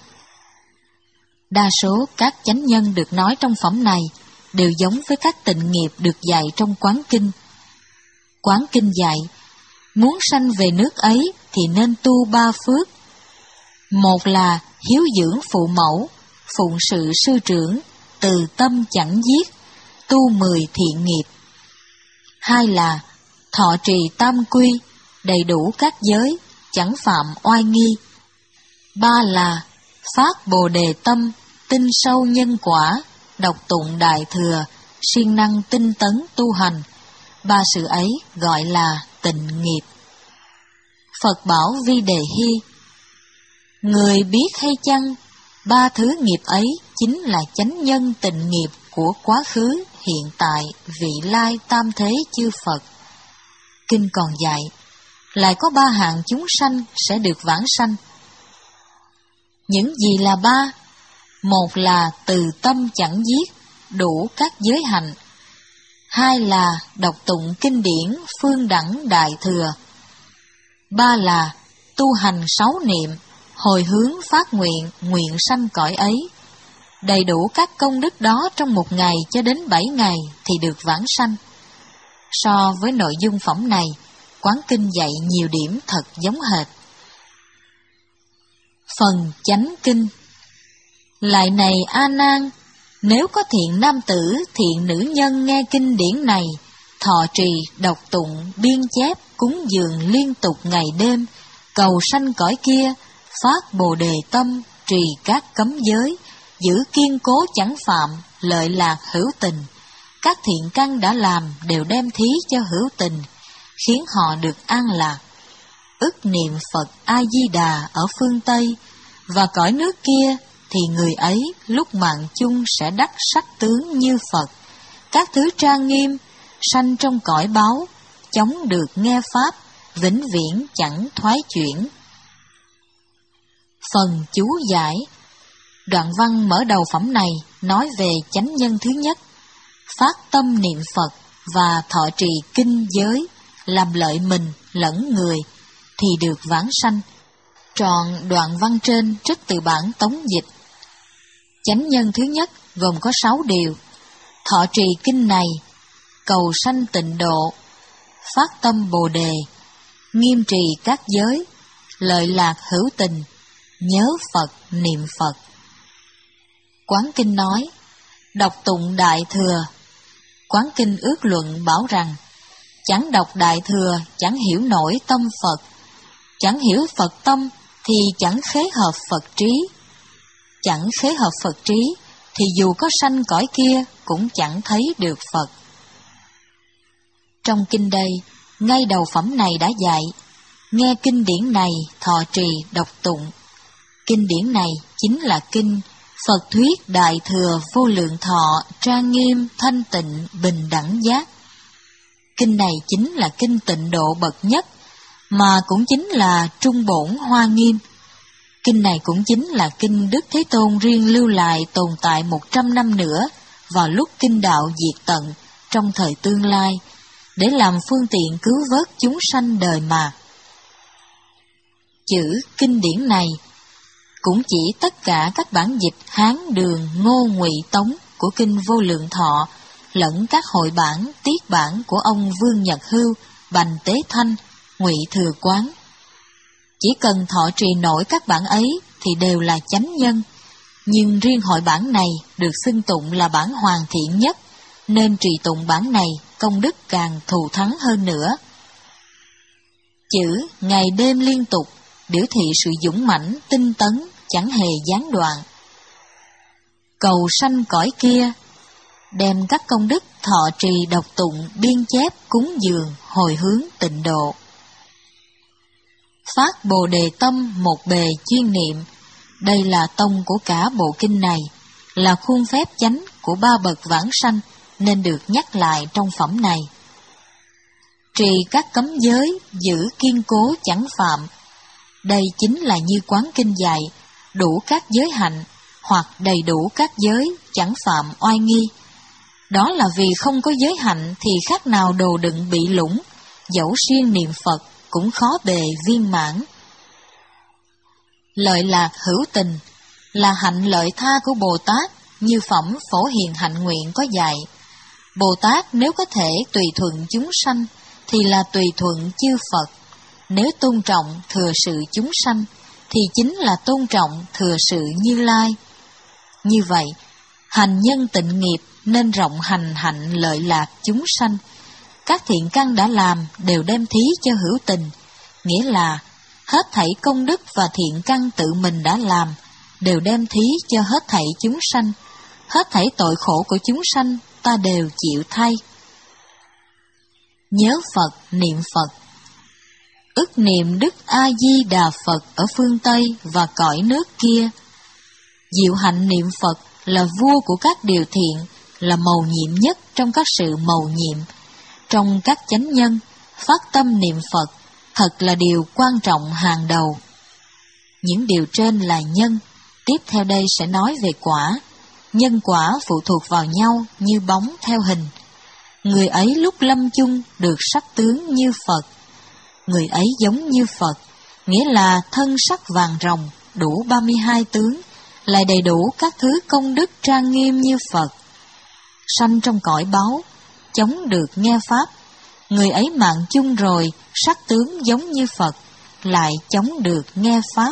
Đa số các chánh nhân được nói trong phẩm này đều giống với các tịnh nghiệp được dạy trong Quán Kinh. Quán Kinh dạy, muốn sanh về nước ấy thì nên tu ba phước. Một là hiếu dưỡng phụ mẫu, phụng sự sư trưởng, từ tâm chẳng giết, tu mười thiện nghiệp. Hai là thọ trì tam quy, đầy đủ các giới, chẳng phạm oai nghi. Ba là phát bồ đề tâm, tin sâu nhân quả, đọc tụng đại thừa, siêng năng tinh tấn tu hành. Ba sự ấy gọi là tịnh nghiệp. Phật bảo Vi Đề Hy, người biết hay chăng, ba thứ nghiệp ấy chính là chánh nhân tịnh nghiệp của quá khứ, hiện tại, vị lai tam thế chư Phật. Kinh còn dạy, lại có ba hạng chúng sanh sẽ được vãng sanh. Những gì là ba? Một là từ tâm chẳng giết, đủ các giới hạnh. Hai là đọc tụng kinh điển phương đẳng đại thừa. Ba là tu hành sáu niệm, hồi hướng phát nguyện, nguyện sanh cõi ấy. Đầy đủ các công đức đó trong một ngày cho đến bảy ngày thì được vãng sanh. So với nội dung phẩm này, Quán Kinh dạy nhiều điểm thật giống hệt. Phần chánh kinh. Lại này A Nan, nếu có thiện nam tử, thiện nữ nhân nghe kinh điển này, thọ trì, đọc tụng, biên chép, cúng dường liên tục ngày đêm, cầu sanh cõi kia, phát bồ đề tâm, trì các cấm giới, giữ kiên cố chẳng phạm, lợi lạc hữu tình. Các thiện căn đã làm đều đem thí cho hữu tình, khiến họ được an lạc. Ức niệm Phật A-di-đà ở phương Tây, và cõi nước kia thì người ấy lúc mạng chung sẽ đắc sắc tướng như Phật. Các thứ trang nghiêm, sanh trong cõi báu, chống được nghe Pháp, vĩnh viễn chẳng thoái chuyển. Phần chú giải. Đoạn văn mở đầu phẩm này nói về chánh nhân thứ nhất, phát tâm niệm Phật và thọ trì kinh giới, làm lợi mình lẫn người, thì được vãng sanh. Trọn đoạn văn trên trích từ bản tống dịch. Chánh nhân thứ nhất gồm có sáu điều: thọ trì kinh này, cầu sanh tịnh độ, phát tâm bồ đề, nghiêm trì các giới, lợi lạc hữu tình, nhớ Phật niệm Phật. Quán Kinh nói, đọc tụng đại thừa. Quán Kinh ước luận bảo rằng, chẳng đọc đại thừa chẳng hiểu nổi tâm Phật, chẳng hiểu Phật tâm thì chẳng khế hợp Phật trí. Chẳng khế hợp Phật trí thì dù có sanh cõi kia cũng chẳng thấy được Phật. Trong kinh đây, ngay đầu phẩm này đã dạy, nghe kinh điển này thọ trì đọc tụng. Kinh điển này chính là kinh Phật thuyết Đại Thừa Vô Lượng Thọ trang nghiêm thanh tịnh bình đẳng giác. Kinh này chính là kinh tịnh độ bậc nhất, mà cũng chính là trung bổn hoa nghiêm. Kinh này cũng chính là kinh Đức Thế Tôn riêng lưu lại tồn tại một trăm năm nữa vào lúc kinh đạo diệt tận trong thời tương lai, để làm phương tiện cứu vớt chúng sanh đời mà. Chữ kinh điển này cũng chỉ tất cả các bản dịch Hán, Đường, Ngô, Ngụy, Tống của kinh Vô Lượng Thọ, lẫn các hội bản, tiết bản của ông Vương Nhật Hưu, Bành Tế Thanh, Ngụy Thừa Quán. Chỉ cần thọ trì nổi các bản ấy thì đều là chánh nhân, nhưng riêng hội bản này được xưng tụng là bản hoàn thiện nhất, nên trì tụng bản này công đức càng thù thắng hơn nữa. Chữ ngày đêm liên tục biểu thị sự dũng mãnh, tinh tấn, chẳng hề gián đoạn. Cầu sanh cõi kia, đem các công đức thọ trì đọc tụng, biên chép, cúng dường, hồi hướng tịnh độ. Phát Bồ Đề tâm một bề chuyên niệm, đây là tông của cả bộ kinh này, là khuôn phép chánh của ba bậc vãng sanh, nên được nhắc lại trong phẩm này. Trì các cấm giới, giữ kiên cố chẳng phạm. Đây chính là như quán kinh dạy, đủ các giới hạnh, hoặc đầy đủ các giới, chẳng phạm oai nghi. Đó là vì không có giới hạnh thì khác nào đồ đựng bị lũng, dẫu siêng niệm Phật cũng khó bề viên mãn. Lợi lạc hữu tình là hạnh lợi tha của Bồ Tát, như phẩm Phổ Hiền Hạnh Nguyện có dạy. Bồ Tát nếu có thể tùy thuận chúng sanh thì là tùy thuận chư Phật, nếu tôn trọng thừa sự chúng sanh thì chính là tôn trọng thừa sự Như Lai. Như vậy, hành nhân tịnh nghiệp nên rộng hành hạnh lợi lạc chúng sanh. Các thiện căn đã làm đều đem thí cho hữu tình, nghĩa là hết thảy công đức và thiện căn tự mình đã làm đều đem thí cho hết thảy chúng sanh. Hết thảy tội khổ của chúng sanh ta đều chịu thay. Nhớ Phật, niệm Phật. Ức niệm Đức A-di-đà Phật ở phương Tây và cõi nước kia. Diệu hạnh niệm Phật là vua của các điều thiện, là mầu nhiệm nhất trong các sự mầu nhiệm. Trong các chánh nhân, phát tâm niệm Phật thật là điều quan trọng hàng đầu. Những điều trên là nhân, tiếp theo đây sẽ nói về quả. Nhân quả phụ thuộc vào nhau như bóng theo hình. Người ấy lúc lâm chung được sắc tướng như Phật. Người ấy giống như Phật, nghĩa là thân sắc vàng rồng, đủ ba mươi hai tướng, lại đầy đủ các thứ công đức trang nghiêm như Phật. Sanh trong cõi báu, chống được nghe Pháp. Người ấy mạng chung rồi, sắc tướng giống như Phật, lại chống được nghe Pháp.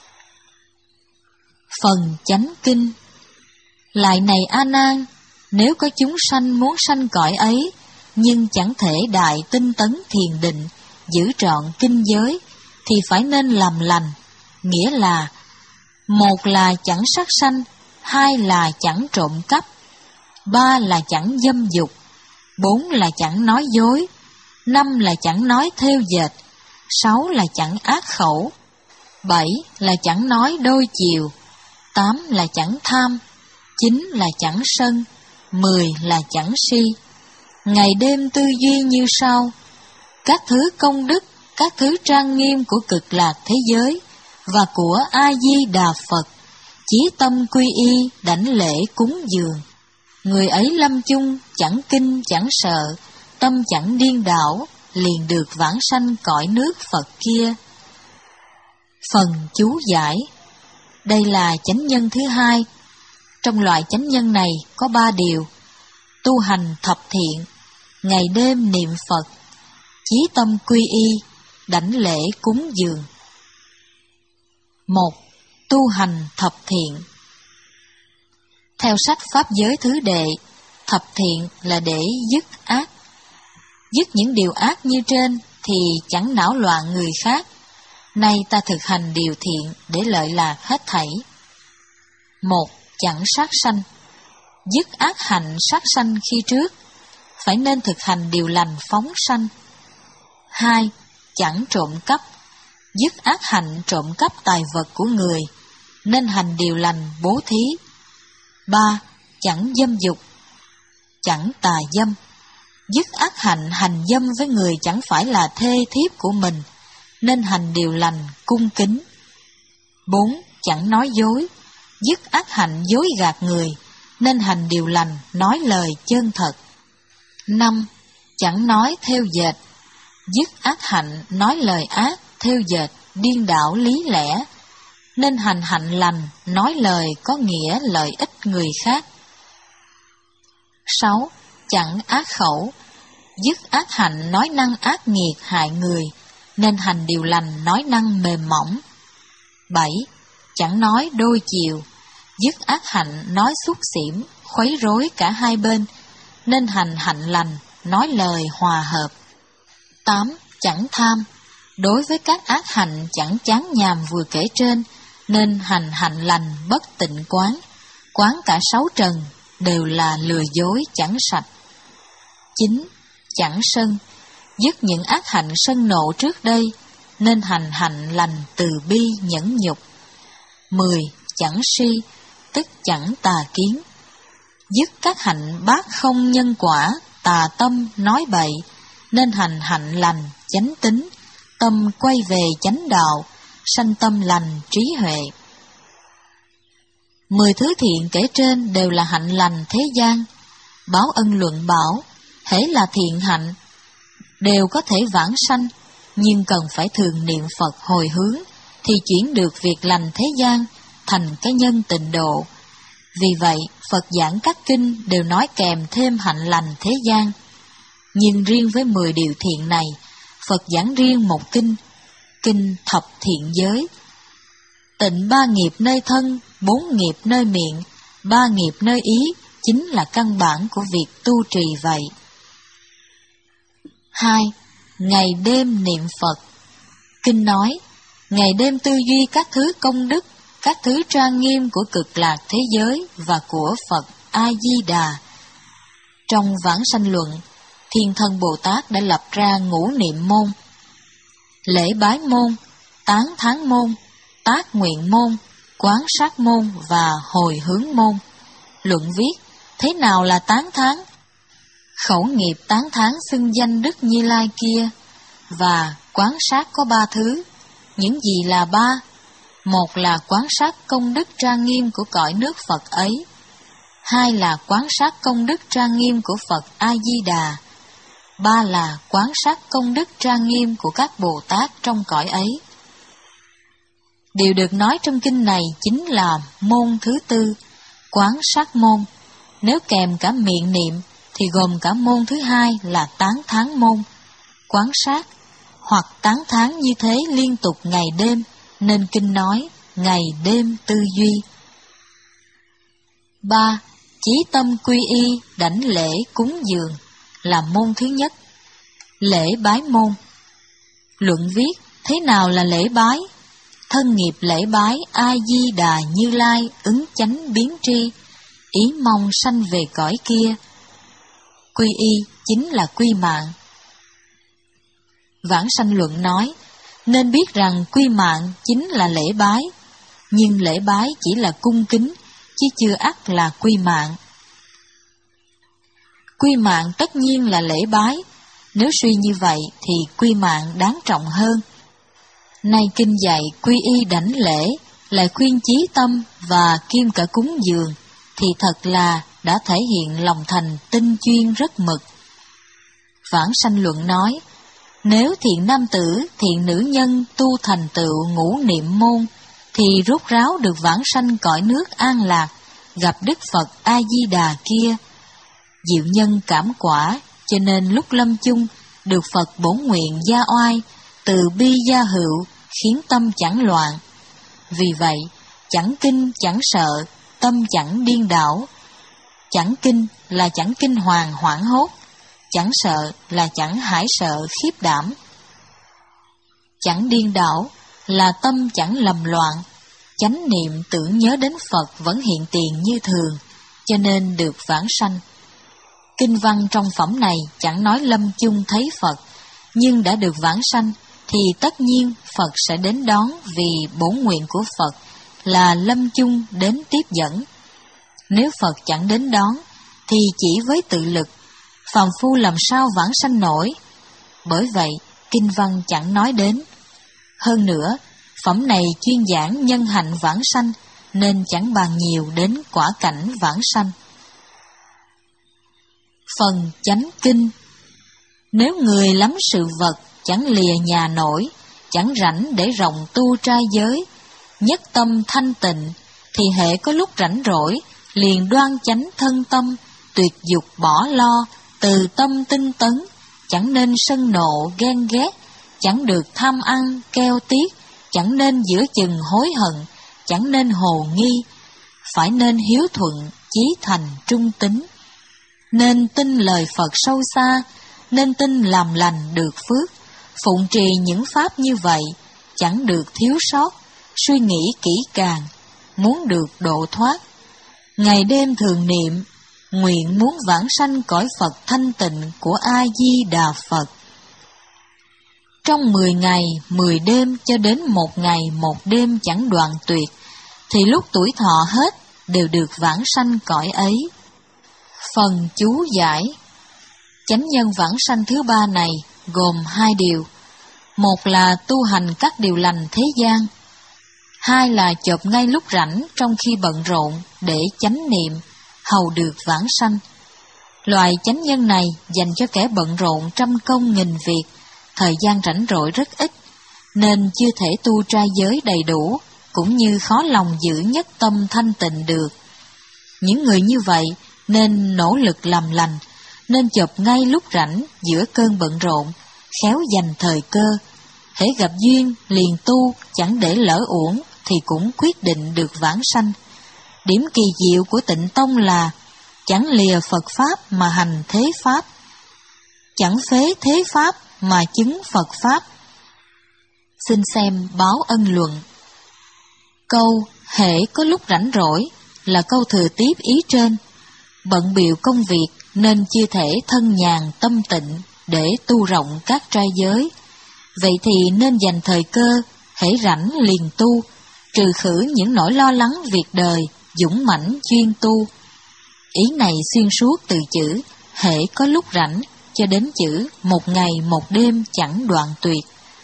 Phần chánh kinh. Lại này A Nan, nếu có chúng sanh muốn sanh cõi ấy, nhưng chẳng thể đại tinh tấn thiền định, giữ trọn kinh giới, thì phải nên làm lành, nghĩa là một là chẳng sát sanh, hai là chẳng trộm cắp, ba là chẳng dâm dục, bốn là chẳng nói dối, năm là chẳng nói thêu dệt, sáu là chẳng ác khẩu, bảy là chẳng nói đôi chiều, tám là chẳng tham, chín là chẳng sân, mười là chẳng si. Ngày đêm tư duy như sau: các thứ công đức, các thứ trang nghiêm của cực lạc thế giới và của A-di-đà Phật, chí tâm quy y, đảnh lễ cúng dường. Người ấy lâm chung chẳng kinh chẳng sợ, tâm chẳng điên đảo, liền được vãng sanh cõi nước Phật kia. Phần chú giải. Đây là chánh nhân thứ hai. Trong loại chánh nhân này có ba điều: tu hành thập thiện, ngày đêm niệm Phật, chí tâm quy y, đảnh lễ cúng dường. Một. Tu hành thập thiện. Theo sách Pháp giới thứ đệ, thập thiện là để dứt ác. Dứt những điều ác như trên thì chẳng não loạn người khác. Nay ta thực hành điều thiện để lợi lạc hết thảy. Một, chẳng sát sanh. Dứt ác hạnh sát sanh khi trước, phải nên thực hành điều lành phóng sanh. Hai, chẳng trộm cắp. Dứt ác hạnh trộm cắp tài vật của người, nên hành điều lành bố thí. Ba, chẳng dâm dục. Chẳng tà dâm. Dứt ác hạnh hành dâm với người chẳng phải là thê thiếp của mình, nên hành điều lành cung kính. Bốn, chẳng nói dối. Dứt ác hạnh dối gạt người, nên hành điều lành nói lời chân thật. Năm, chẳng nói theo dệt. Dứt ác hạnh nói lời ác, theo dệt, điên đảo lý lẽ, nên hành hạnh lành nói lời có nghĩa lợi ích người khác. Sáu, chẳng ác khẩu. Dứt ác hạnh nói năng ác nghiệt hại người, nên hành điều lành nói năng mềm mỏng. Bảy, chẳng nói đôi chiều. Dứt ác hạnh nói xúc xỉm, khuấy rối cả hai bên, nên hành hạnh lành nói lời hòa hợp. Tám, chẳng tham. Đối với các ác hạnh chẳng chán nhàm vừa kể trên, nên hành hạnh lành bất tịnh quán. Quán cả sáu trần đều là lừa dối chẳng sạch. Chín, chẳng sân. Dứt những ác hạnh sân nộ trước đây, nên hành hạnh lành từ bi nhẫn nhục. Mười, chẳng si, tức chẳng tà kiến. Dứt các hạnh bát không nhân quả, tà tâm nói bậy, nên hành hạnh lành chánh tín, tâm quay về chánh đạo, sanh tâm lành trí huệ. Mười thứ thiện kể trên đều là hạnh lành thế gian. Báo Ân luận bảo, hễ là thiện hạnh đều có thể vãng sanh, nhưng cần phải thường niệm Phật hồi hướng, thì chuyển được việc lành thế gian thành cái nhân tịnh độ. Vì vậy, Phật giảng các kinh đều nói kèm thêm hạnh lành thế gian. Nhưng riêng với mười điều thiện này, Phật giảng riêng một kinh, kinh thập thiện giới. Tịnh ba nghiệp nơi thân, bốn nghiệp nơi miệng, ba nghiệp nơi ý, chính là căn bản của việc tu trì vậy. Hai, ngày đêm niệm Phật. Kinh nói, ngày đêm tư duy các thứ công đức, các thứ trang nghiêm của cực lạc thế giới và của Phật A-di-đà. Trong Vãng Sanh Luận, Thiên Thân Bồ Tát đã lập ra ngũ niệm môn: lễ bái môn, tán thán môn, tác nguyện môn, quán sát môn và hồi hướng môn. Luận viết, thế nào là tán thán? Khẩu nghiệp tán thán xưng danh Đức Như Lai kia. Và quán sát có ba thứ. Những gì là ba? Một là quán sát công đức trang nghiêm của cõi nước Phật ấy. Hai là quán sát công đức trang nghiêm của Phật A-di-đà. Ba là quán sát công đức trang nghiêm của các Bồ Tát trong cõi ấy. Điều được nói trong kinh này chính là môn thứ tư, quán sát môn. Nếu kèm cả miệng niệm thì gồm cả môn thứ hai là tán thán môn. Quán sát hoặc tán thán như thế liên tục ngày đêm, nên kinh nói ngày đêm tư duy. Ba, chí tâm quy y đảnh lễ cúng dường là môn thứ nhất. Lễ bái môn. Luận viết, thế nào là lễ bái? Thân nghiệp lễ bái A-di-đà Như Lai ứng chánh biến tri, ý mong sanh về cõi kia. Quy y chính là quy mạng. Vãng Sanh Luận nói, nên biết rằng quy mạng chính là lễ bái, nhưng lễ bái chỉ là cung kính, chứ chưa ắt là quy mạng. Quy mạng tất nhiên là lễ bái, nếu suy như vậy thì quy mạng đáng trọng hơn. Nay kinh dạy quy y đảnh lễ, lại khuyên chí tâm và kiêm cả cúng dường, thì thật là đã thể hiện lòng thành tinh chuyên rất mực. Vãng Sanh Luận nói, nếu thiện nam tử, thiện nữ nhân tu thành tựu ngũ niệm môn, thì rốt ráo được vãng sanh cõi nước an lạc, gặp Đức Phật A-di-đà kia. Diệu nhân cảm quả, cho nên lúc lâm chung, được Phật bổn nguyện gia oai, từ bi gia hữu, khiến tâm chẳng loạn. Vì vậy, chẳng kinh chẳng sợ, tâm chẳng điên đảo. Chẳng kinh là chẳng kinh hoàng hoảng hốt, chẳng sợ là chẳng hãi sợ khiếp đảm. Chẳng điên đảo là tâm chẳng lầm loạn, chánh niệm tưởng nhớ đến Phật vẫn hiện tiền như thường, cho nên được vãng sanh. Kinh văn trong phẩm này chẳng nói lâm chung thấy Phật, nhưng đã được vãng sanh thì tất nhiên Phật sẽ đến đón, vì bổn nguyện của Phật là lâm chung đến tiếp dẫn. Nếu Phật chẳng đến đón thì chỉ với tự lực, phàm phu làm sao vãng sanh nổi. Bởi vậy kinh văn chẳng nói đến. Hơn nữa, phẩm này chuyên giảng nhân hạnh vãng sanh, nên chẳng bàn nhiều đến quả cảnh vãng sanh. Phần chánh kinh. Nếu người lắm sự vật, chẳng lìa nhà nổi, chẳng rảnh để rộng tu trai giới, nhất tâm thanh tịnh, thì hễ có lúc rảnh rỗi, liền đoan chánh thân tâm, tuyệt dục bỏ lo, từ tâm tinh tấn, chẳng nên sân nộ ghen ghét, chẳng được tham ăn keo tiếc, chẳng nên giữa chừng hối hận, chẳng nên hồ nghi, phải nên hiếu thuận, chí thành trung tín. Nên tin lời Phật sâu xa, nên tin làm lành được phước, phụng trì những pháp như vậy, chẳng được thiếu sót, suy nghĩ kỹ càng, muốn được độ thoát. Ngày đêm thường niệm, nguyện muốn vãng sanh cõi Phật thanh tịnh của A-di-đà Phật. Trong mười ngày, mười đêm cho đến một ngày, một đêm chẳng đoạn tuyệt, thì lúc tuổi thọ hết, đều được vãng sanh cõi ấy. Phần chú giải. Chánh nhân vãng sanh thứ ba này gồm hai điều. Một là tu hành các điều lành thế gian. Hai là chộp ngay lúc rảnh trong khi bận rộn để chánh niệm, hầu được vãng sanh. Loại chánh nhân này dành cho kẻ bận rộn trăm công nghìn việc, thời gian rảnh rỗi rất ít, nên chưa thể tu trai giới đầy đủ, cũng như khó lòng giữ nhất tâm thanh tịnh được. Những người như vậy nên nỗ lực làm lành, nên chộp ngay lúc rảnh giữa cơn bận rộn, khéo dành thời cơ. Hễ gặp duyên liền tu, chẳng để lỡ uổng, thì cũng quyết định được vãng sanh. Điểm kỳ diệu của Tịnh Tông là chẳng lìa Phật Pháp mà hành thế Pháp, chẳng phế thế Pháp mà chứng Phật Pháp. Xin xem báo Ân Luận. Câu hễ có lúc rảnh rỗi là câu thừa tiếp ý trên. Bận bịu công việc nên chưa thể thân nhàn tâm tịnh để tu rộng các trai giới. Vậy thì nên dành thời cơ, hễ rảnh liền tu, trừ khử những nỗi lo lắng việc đời, dũng mãnh chuyên tu. Ý này xuyên suốt từ chữ hễ có lúc rảnh cho đến chữ một ngày một đêm chẳng đoạn tuyệt.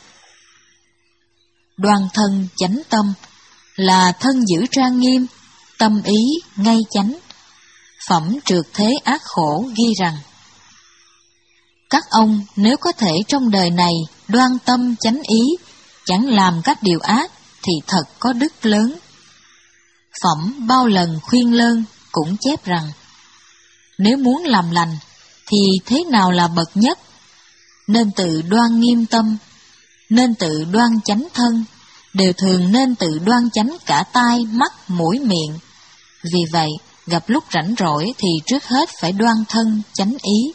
Đoan thân chánh tâm là thân giữ trang nghiêm, tâm ý ngay chánh. Phẩm trượt thế ác khổ ghi rằng: các ông nếu có thể trong đời này đoan tâm chánh ý, chẳng làm các điều ác, thì thật có đức lớn. Phẩm bao lần khuyên lơn cũng chép rằng: nếu muốn làm lành, thì thế nào là bậc nhất? Nên tự đoan nghiêm tâm, nên tự đoan chánh thân, đều thường nên tự đoan chánh cả tai, mắt, mũi, miệng. Vì vậy, gặp lúc rảnh rỗi thì trước hết phải đoan thân chánh ý.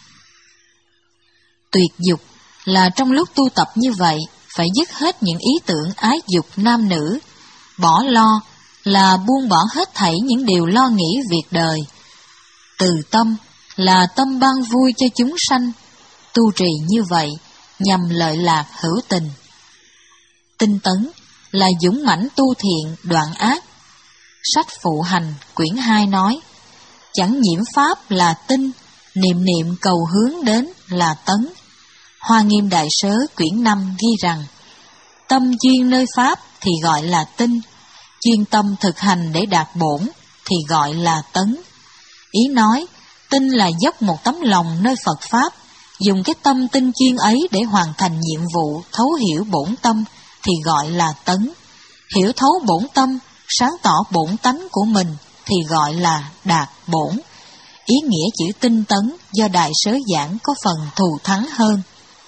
Tuyệt dục là trong lúc tu tập như vậy, phải dứt hết những ý tưởng ái dục nam nữ. Bỏ lo là buông bỏ hết thảy những điều lo nghĩ việc đời. Từ tâm là tâm ban vui cho chúng sanh. Tu trì như vậy nhằm lợi lạc hữu tình. Tinh tấn là dũng mãnh tu thiện đoạn ác. Sách Phụ Hành quyển hai nói: chẳng nhiễm pháp là tinh, niệm niệm cầu hướng đến là tấn. Hoa Nghiêm Đại Sớ quyển năm ghi rằng: tâm chuyên nơi pháp thì gọi là tinh, chuyên tâm thực hành để đạt bổn thì gọi là tấn. Ý nói tinh là dốc một tấm lòng nơi Phật Pháp, dùng cái tâm tinh chuyên ấy để hoàn thành nhiệm vụ thấu hiểu bổn tâm thì gọi là tấn. Hiểu thấu bổn tâm, sáng tỏ bổn tánh của mình thì gọi là đạt bổn. Ý nghĩa chữ tinh tấn do Đại Sớ giảng có phần thù thắng hơn.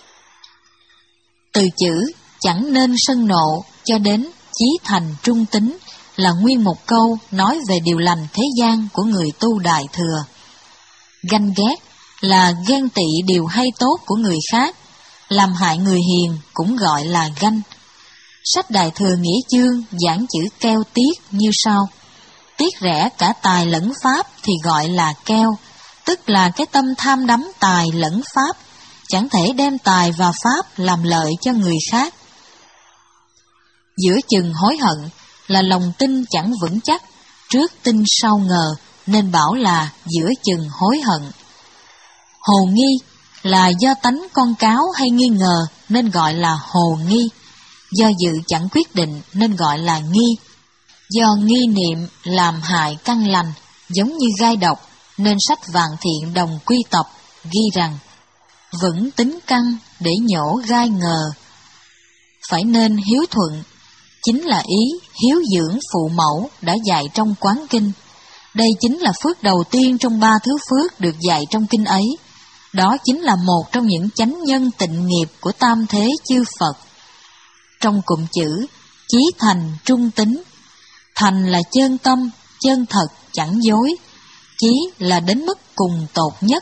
Từ chữ chẳng nên sân nộ cho đến chí thành trung tín là nguyên một câu nói về điều lành thế gian của người tu Đại Thừa. Ganh ghét là ghen tị điều hay tốt của người khác, làm hại người hiền cũng gọi là ganh. Sách Đại Thừa Nghĩa Chương giảng chữ keo tiết như sau: tiết rẽ cả tài lẫn pháp thì gọi là keo, tức là cái tâm tham đắm tài lẫn pháp, chẳng thể đem tài và pháp làm lợi cho người khác. Giữa chừng hối hận là lòng tin chẳng vững chắc, trước tin sau ngờ, nên bảo là giữa chừng hối hận. Hồ nghi là do tánh con cáo hay nghi ngờ nên gọi là hồ nghi, do dự chẳng quyết định nên gọi là nghi, do nghi niệm làm hại căn lành giống như gai độc nên sách Vạn Thiện Đồng Quy Tập ghi rằng: vững tính căn để nhổ gai ngờ. Phải nên hiếu thuận, chính là ý hiếu dưỡng phụ mẫu đã dạy trong Quán Kinh. Đây chính là phước đầu tiên trong ba thứ phước được dạy trong kinh ấy. Đó chính là một trong những chánh nhân tịnh nghiệp của tam thế chư Phật. Trong cụm chữ chí thành trung tính, thành là chân tâm, chân thật, chẳng dối, chí là đến mức cùng tột nhất.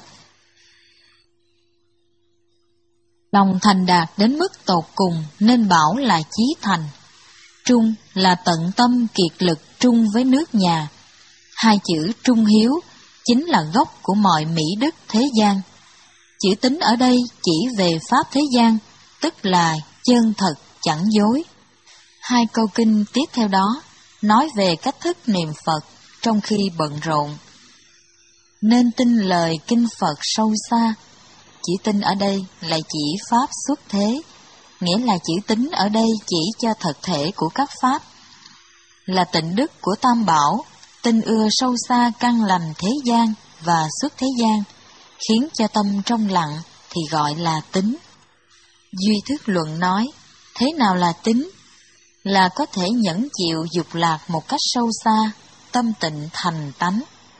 Lòng thành đạt đến mức tột cùng nên bảo là chí thành. Trung là tận tâm kiệt lực trung với nước nhà. Hai chữ trung hiếu chính là gốc của mọi mỹ đức thế gian. Chữ tính ở đây chỉ về pháp thế gian, tức là chân thật chẳng dối. Hai câu kinh tiếp theo đó nói về cách thức niệm Phật trong khi bận rộn. Nên tin lời kinh Phật sâu xa. Chữ tin ở đây là chỉ pháp xuất thế, nghĩa là chữ tính ở đây chỉ cho thật thể của các pháp, là tịnh đức của Tam Bảo, tin ưa sâu xa căn lành thế gian và xuất thế gian, khiến cho tâm trong lặng thì gọi là tính. Duy Thức Luận nói, thế nào là tính? Là có thể nhẫn chịu dục lạc một cách sâu xa, tâm tịnh thành tánh.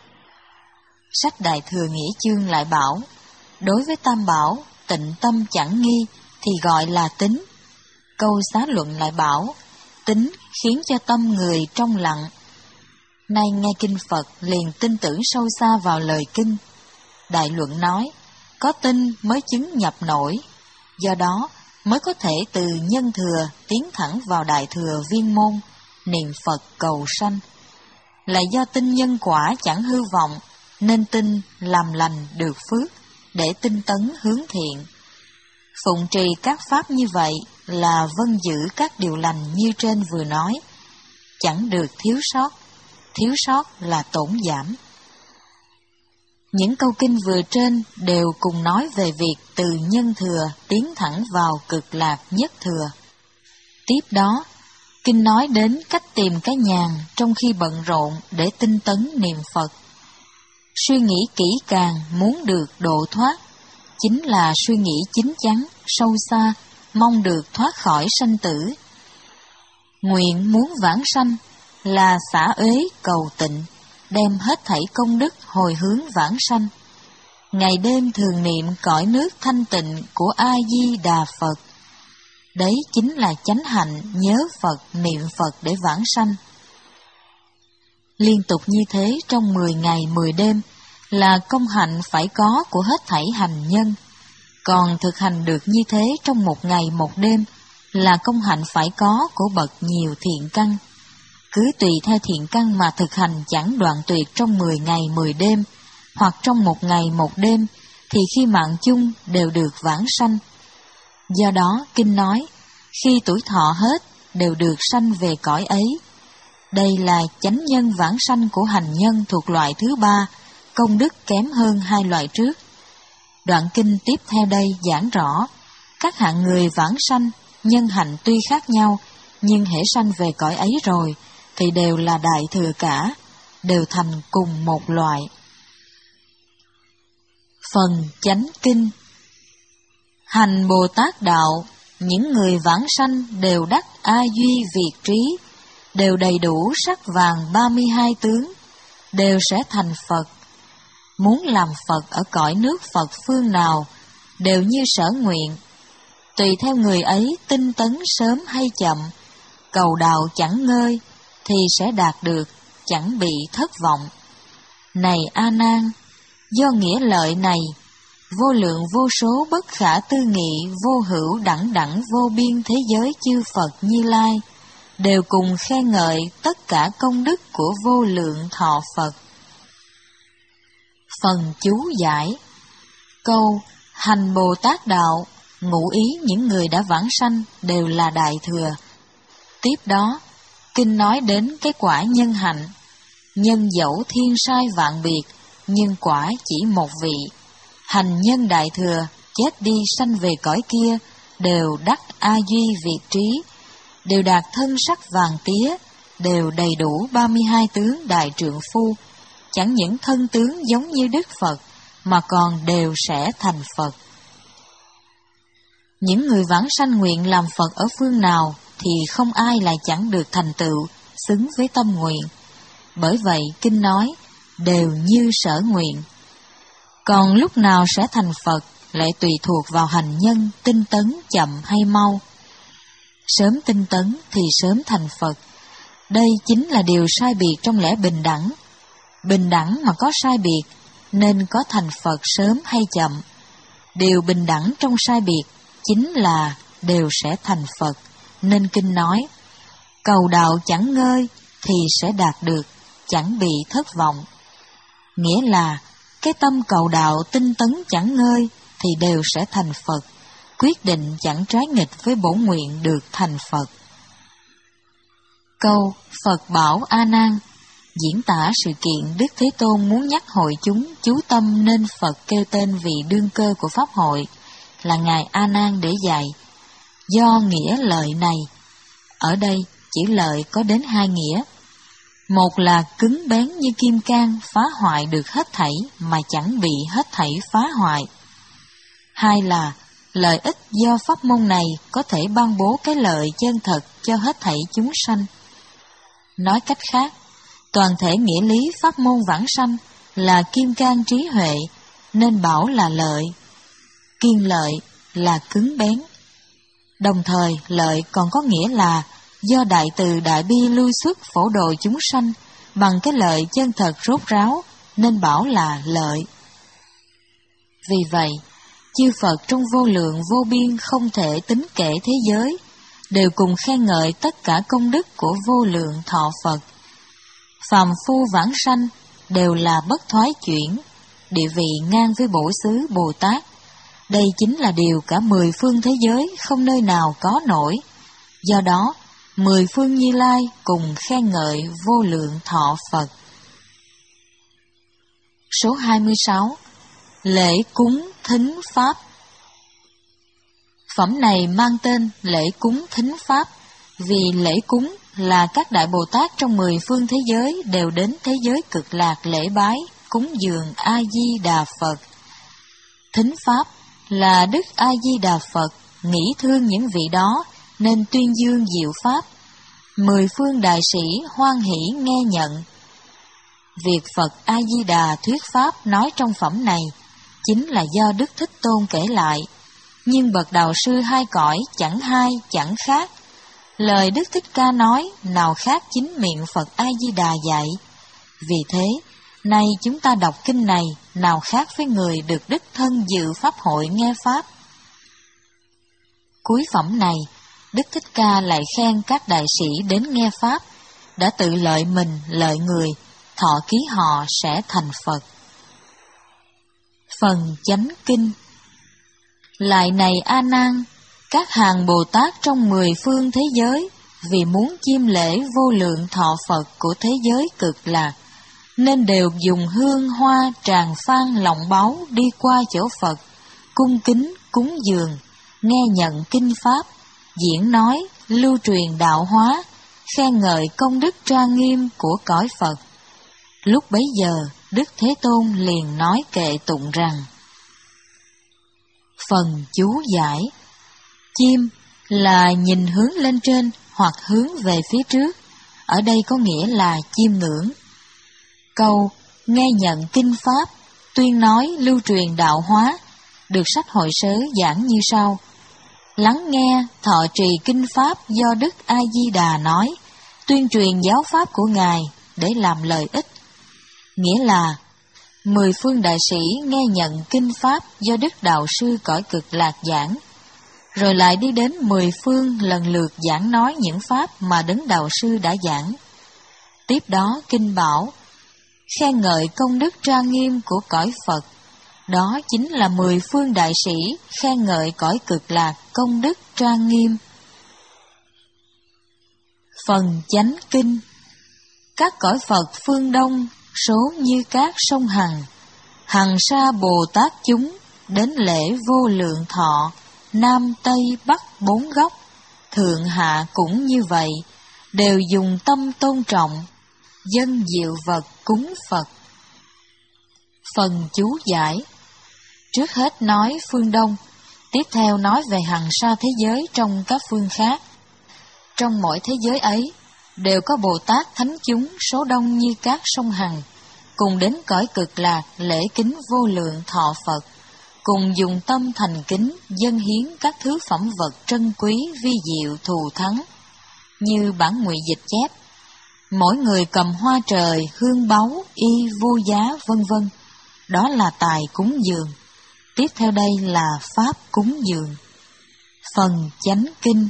Sách Đại Thừa Nghĩa Chương lại bảo, đối với Tam Bảo, tịnh tâm chẳng nghi thì gọi là tính. Câu Xá Luận lại bảo, tính khiến cho tâm người trong lặng. Nay nghe kinh Phật liền tin tưởng sâu xa vào lời kinh. Đại Luận nói, có tin mới chứng nhập nổi, do đó mới có thể từ nhân thừa tiến thẳng vào đại thừa viên môn, niệm Phật cầu sanh. Là do tin nhân quả chẳng hư vọng, nên tin làm lành được phước, để tinh tấn hướng thiện. Phụng trì các pháp như vậy là vâng giữ các điều lành như trên vừa nói, chẳng được thiếu sót, thiếu sót là tổn giảm. Những câu kinh vừa trên đều cùng nói về việc từ nhân thừa tiến thẳng vào cực lạc nhất thừa. Tiếp đó, kinh nói đến cách tìm cái nhàn trong khi bận rộn để tinh tấn niệm Phật. Suy nghĩ kỹ càng muốn được độ thoát, chính là suy nghĩ chín chắn, sâu xa, mong được thoát khỏi sanh tử. Nguyện muốn vãng sanh là xả uế cầu tịnh, đem hết thảy công đức hồi hướng vãng sanh. Ngày đêm thường niệm cõi nước thanh tịnh của A-di-đà Phật. Đấy chính là chánh hạnh nhớ Phật, niệm Phật để vãng sanh. Liên tục như thế trong mười ngày mười đêm là công hạnh phải có của hết thảy hành nhân. Còn thực hành được như thế trong một ngày một đêm là công hạnh phải có của bậc nhiều thiện căn. Cứ tùy theo thiện căn mà thực hành chẳng đoạn tuyệt trong mười ngày mười đêm, hoặc trong một ngày một đêm, thì khi mạng chung đều được vãng sanh. Do đó, kinh nói, khi tuổi thọ hết, đều được sanh về cõi ấy. Đây là chánh nhân vãng sanh của hành nhân thuộc loại thứ ba, công đức kém hơn hai loại trước. Đoạn kinh tiếp theo đây giảng rõ, các hạng người vãng sanh, nhân hạnh tuy khác nhau, nhưng hễ sanh về cõi ấy rồi, thì đều là đại thừa cả, đều thành cùng một loại. Phần chánh kinh. Hành Bồ Tát đạo, những người vãng sanh đều đắc A Duy Việt trí, đều đầy đủ sắc vàng ba mươi hai tướng, đều sẽ thành Phật. Muốn làm Phật ở cõi nước Phật phương nào, đều như sở nguyện. Tùy theo người ấy tinh tấn sớm hay chậm, cầu đạo chẳng ngơi, thì sẽ đạt được, chẳng bị thất vọng. Này A Nan, do nghĩa lợi này, vô lượng vô số bất khả tư nghị, vô hữu đẳng đẳng vô biên thế giới chư Phật Như Lai, đều cùng khen ngợi tất cả công đức của vô lượng thọ Phật. Phần chú giải. Câu hành Bồ Tát đạo, ngụ ý những người đã vãng sanh đều là đại thừa. Tiếp đó, kinh nói đến cái quả nhân hạnh. Nhân dẫu thiên sai vạn biệt, nhưng quả chỉ một vị. Hành nhân đại thừa, chết đi sanh về cõi kia, đều đắc A Duy Việt trí, đều đạt thân sắc vàng tía, đều đầy đủ ba mươi hai tướng đại trượng phu, chẳng những thân tướng giống như Đức Phật, mà còn đều sẽ thành Phật. Những người vãng sanh nguyện làm Phật ở phương nào, thì không ai lại chẳng được thành tựu, xứng với tâm nguyện. Bởi vậy, kinh nói, đều như sở nguyện. Còn lúc nào sẽ thành Phật, lại tùy thuộc vào hành nhân, tinh tấn, chậm hay mau. Sớm tinh tấn thì sớm thành Phật. Đây chính là điều sai biệt trong lẽ bình đẳng. Bình đẳng mà có sai biệt, nên có thành Phật sớm hay chậm. Điều bình đẳng trong sai biệt, chính là đều sẽ thành Phật. Nên kinh nói, cầu đạo chẳng ngơi, thì sẽ đạt được, chẳng bị thất vọng. Nghĩa là, cái tâm cầu đạo tinh tấn chẳng ngơi, thì đều sẽ thành Phật, quyết định chẳng trái nghịch với bổn nguyện được thành Phật. Câu Phật bảo A Nan diễn tả sự kiện Đức Thế Tôn muốn nhắc hội chúng chú tâm nên Phật kêu tên vị đương cơ của Pháp hội là Ngài A Nan để dạy. Do nghĩa lợi này, ở đây chữ lợi có đến hai nghĩa. Một là cứng bén như kim cang, phá hoại được hết thảy mà chẳng bị hết thảy phá hoại. Hai là lợi ích do pháp môn này có thể ban bố cái lợi chân thật cho hết thảy chúng sanh. Nói cách khác, toàn thể nghĩa lý pháp môn vãng sanh là kim cang trí huệ, nên bảo là lợi. Kiên lợi là cứng bén. Đồng thời, lợi còn có nghĩa là do đại từ đại bi lui xuất phổ độ chúng sanh bằng cái lợi chân thật rốt ráo, nên bảo là lợi. Vì vậy, chư Phật trong vô lượng vô biên không thể tính kể thế giới, đều cùng khen ngợi tất cả công đức của vô lượng thọ Phật. Phàm phu vãng sanh đều là bất thoái chuyển, địa vị ngang với bổ xứ Bồ Tát. Đây chính là điều cả mười phương thế giới không nơi nào có nổi. Do đó, mười phương Như Lai cùng khen ngợi vô lượng thọ Phật. Số hai mươi sáu. Lễ cúng thính Pháp. Phẩm này mang tên lễ cúng thính Pháp, vì lễ cúng là các đại Bồ Tát trong mười phương thế giới đều đến thế giới cực lạc lễ bái, cúng dường A-di-đà Phật. Thính Pháp là Đức A-di-đà Phật nghĩ thương những vị đó, nên tuyên dương diệu Pháp. Mười phương đại sĩ hoan hỷ nghe nhận. Việc Phật A-di-đà thuyết Pháp nói trong phẩm này, chính là do Đức Thích Tôn kể lại, nhưng bậc đạo sư hai cõi chẳng hai chẳng khác. Lời Đức Thích Ca nói nào khác chính miệng Phật A-di-đà dạy. Vì thế, nay chúng ta đọc kinh này nào khác với người được đích thân dự Pháp hội nghe Pháp. Cuối phẩm này, Đức Thích Ca lại khen các đại sĩ đến nghe Pháp, đã tự lợi mình lợi người, thọ ký họ sẽ thành Phật. Phần chánh kinh. Lại này A Nan, các hàng Bồ Tát trong mười phương thế giới, vì muốn chiêm lễ vô lượng thọ Phật của thế giới cực lạc, nên đều dùng hương hoa tràng phan lọng báu đi qua chỗ Phật, cung kính cúng dường, nghe nhận kinh Pháp, diễn nói, lưu truyền đạo hóa, khen ngợi công đức trang nghiêm của cõi Phật. Lúc bấy giờ, Đức Thế Tôn liền nói kệ tụng rằng: Phần chú giải. Chim là nhìn hướng lên trên hoặc hướng về phía trước, ở đây có nghĩa là chiêm ngưỡng. Câu nghe nhận kinh Pháp, tuyên nói lưu truyền đạo hóa, được sách Hội Sớ giảng như sau: lắng nghe, thọ trì kinh Pháp do Đức A-di-đà nói, tuyên truyền giáo Pháp của Ngài để làm lợi ích. Nghĩa là, Mười phương đại sĩ nghe nhận kinh pháp do Đức Đạo Sư cõi Cực Lạc giảng, rồi lại đi đến mười phương lần lượt giảng nói những pháp mà Đấng Đạo Sư đã giảng. Tiếp đó kinh bảo khen ngợi công đức trang nghiêm của cõi Phật. Đó chính là mười phương đại sĩ khen ngợi cõi Cực Lạc công đức trang nghiêm. Phần chánh kinh. Các cõi Phật phương Đông số như các sông Hằng, hằng sa Bồ Tát chúng đến lễ vô lượng thọ, Nam Tây Bắc bốn góc, thượng hạ cũng như vậy, đều dùng tâm tôn trọng, dâng diệu vật cúng Phật. Phần chú giải. Trước hết nói phương Đông, tiếp theo nói về hằng sa thế giới trong các phương khác. Trong mỗi thế giới ấy, đều có Bồ Tát thánh chúng số đông như các sông Hằng, cùng đến cõi Cực Lạc lễ kính vô lượng thọ Phật, cùng dùng tâm thành kính dâng hiến các thứ phẩm vật trân quý vi diệu thù thắng, như bản ngụy dịch chép. Mỗi người cầm hoa trời, hương báu, y vô giá vân vân. Đó là tài cúng dường. Tiếp theo đây là pháp cúng dường. Phần chánh kinh.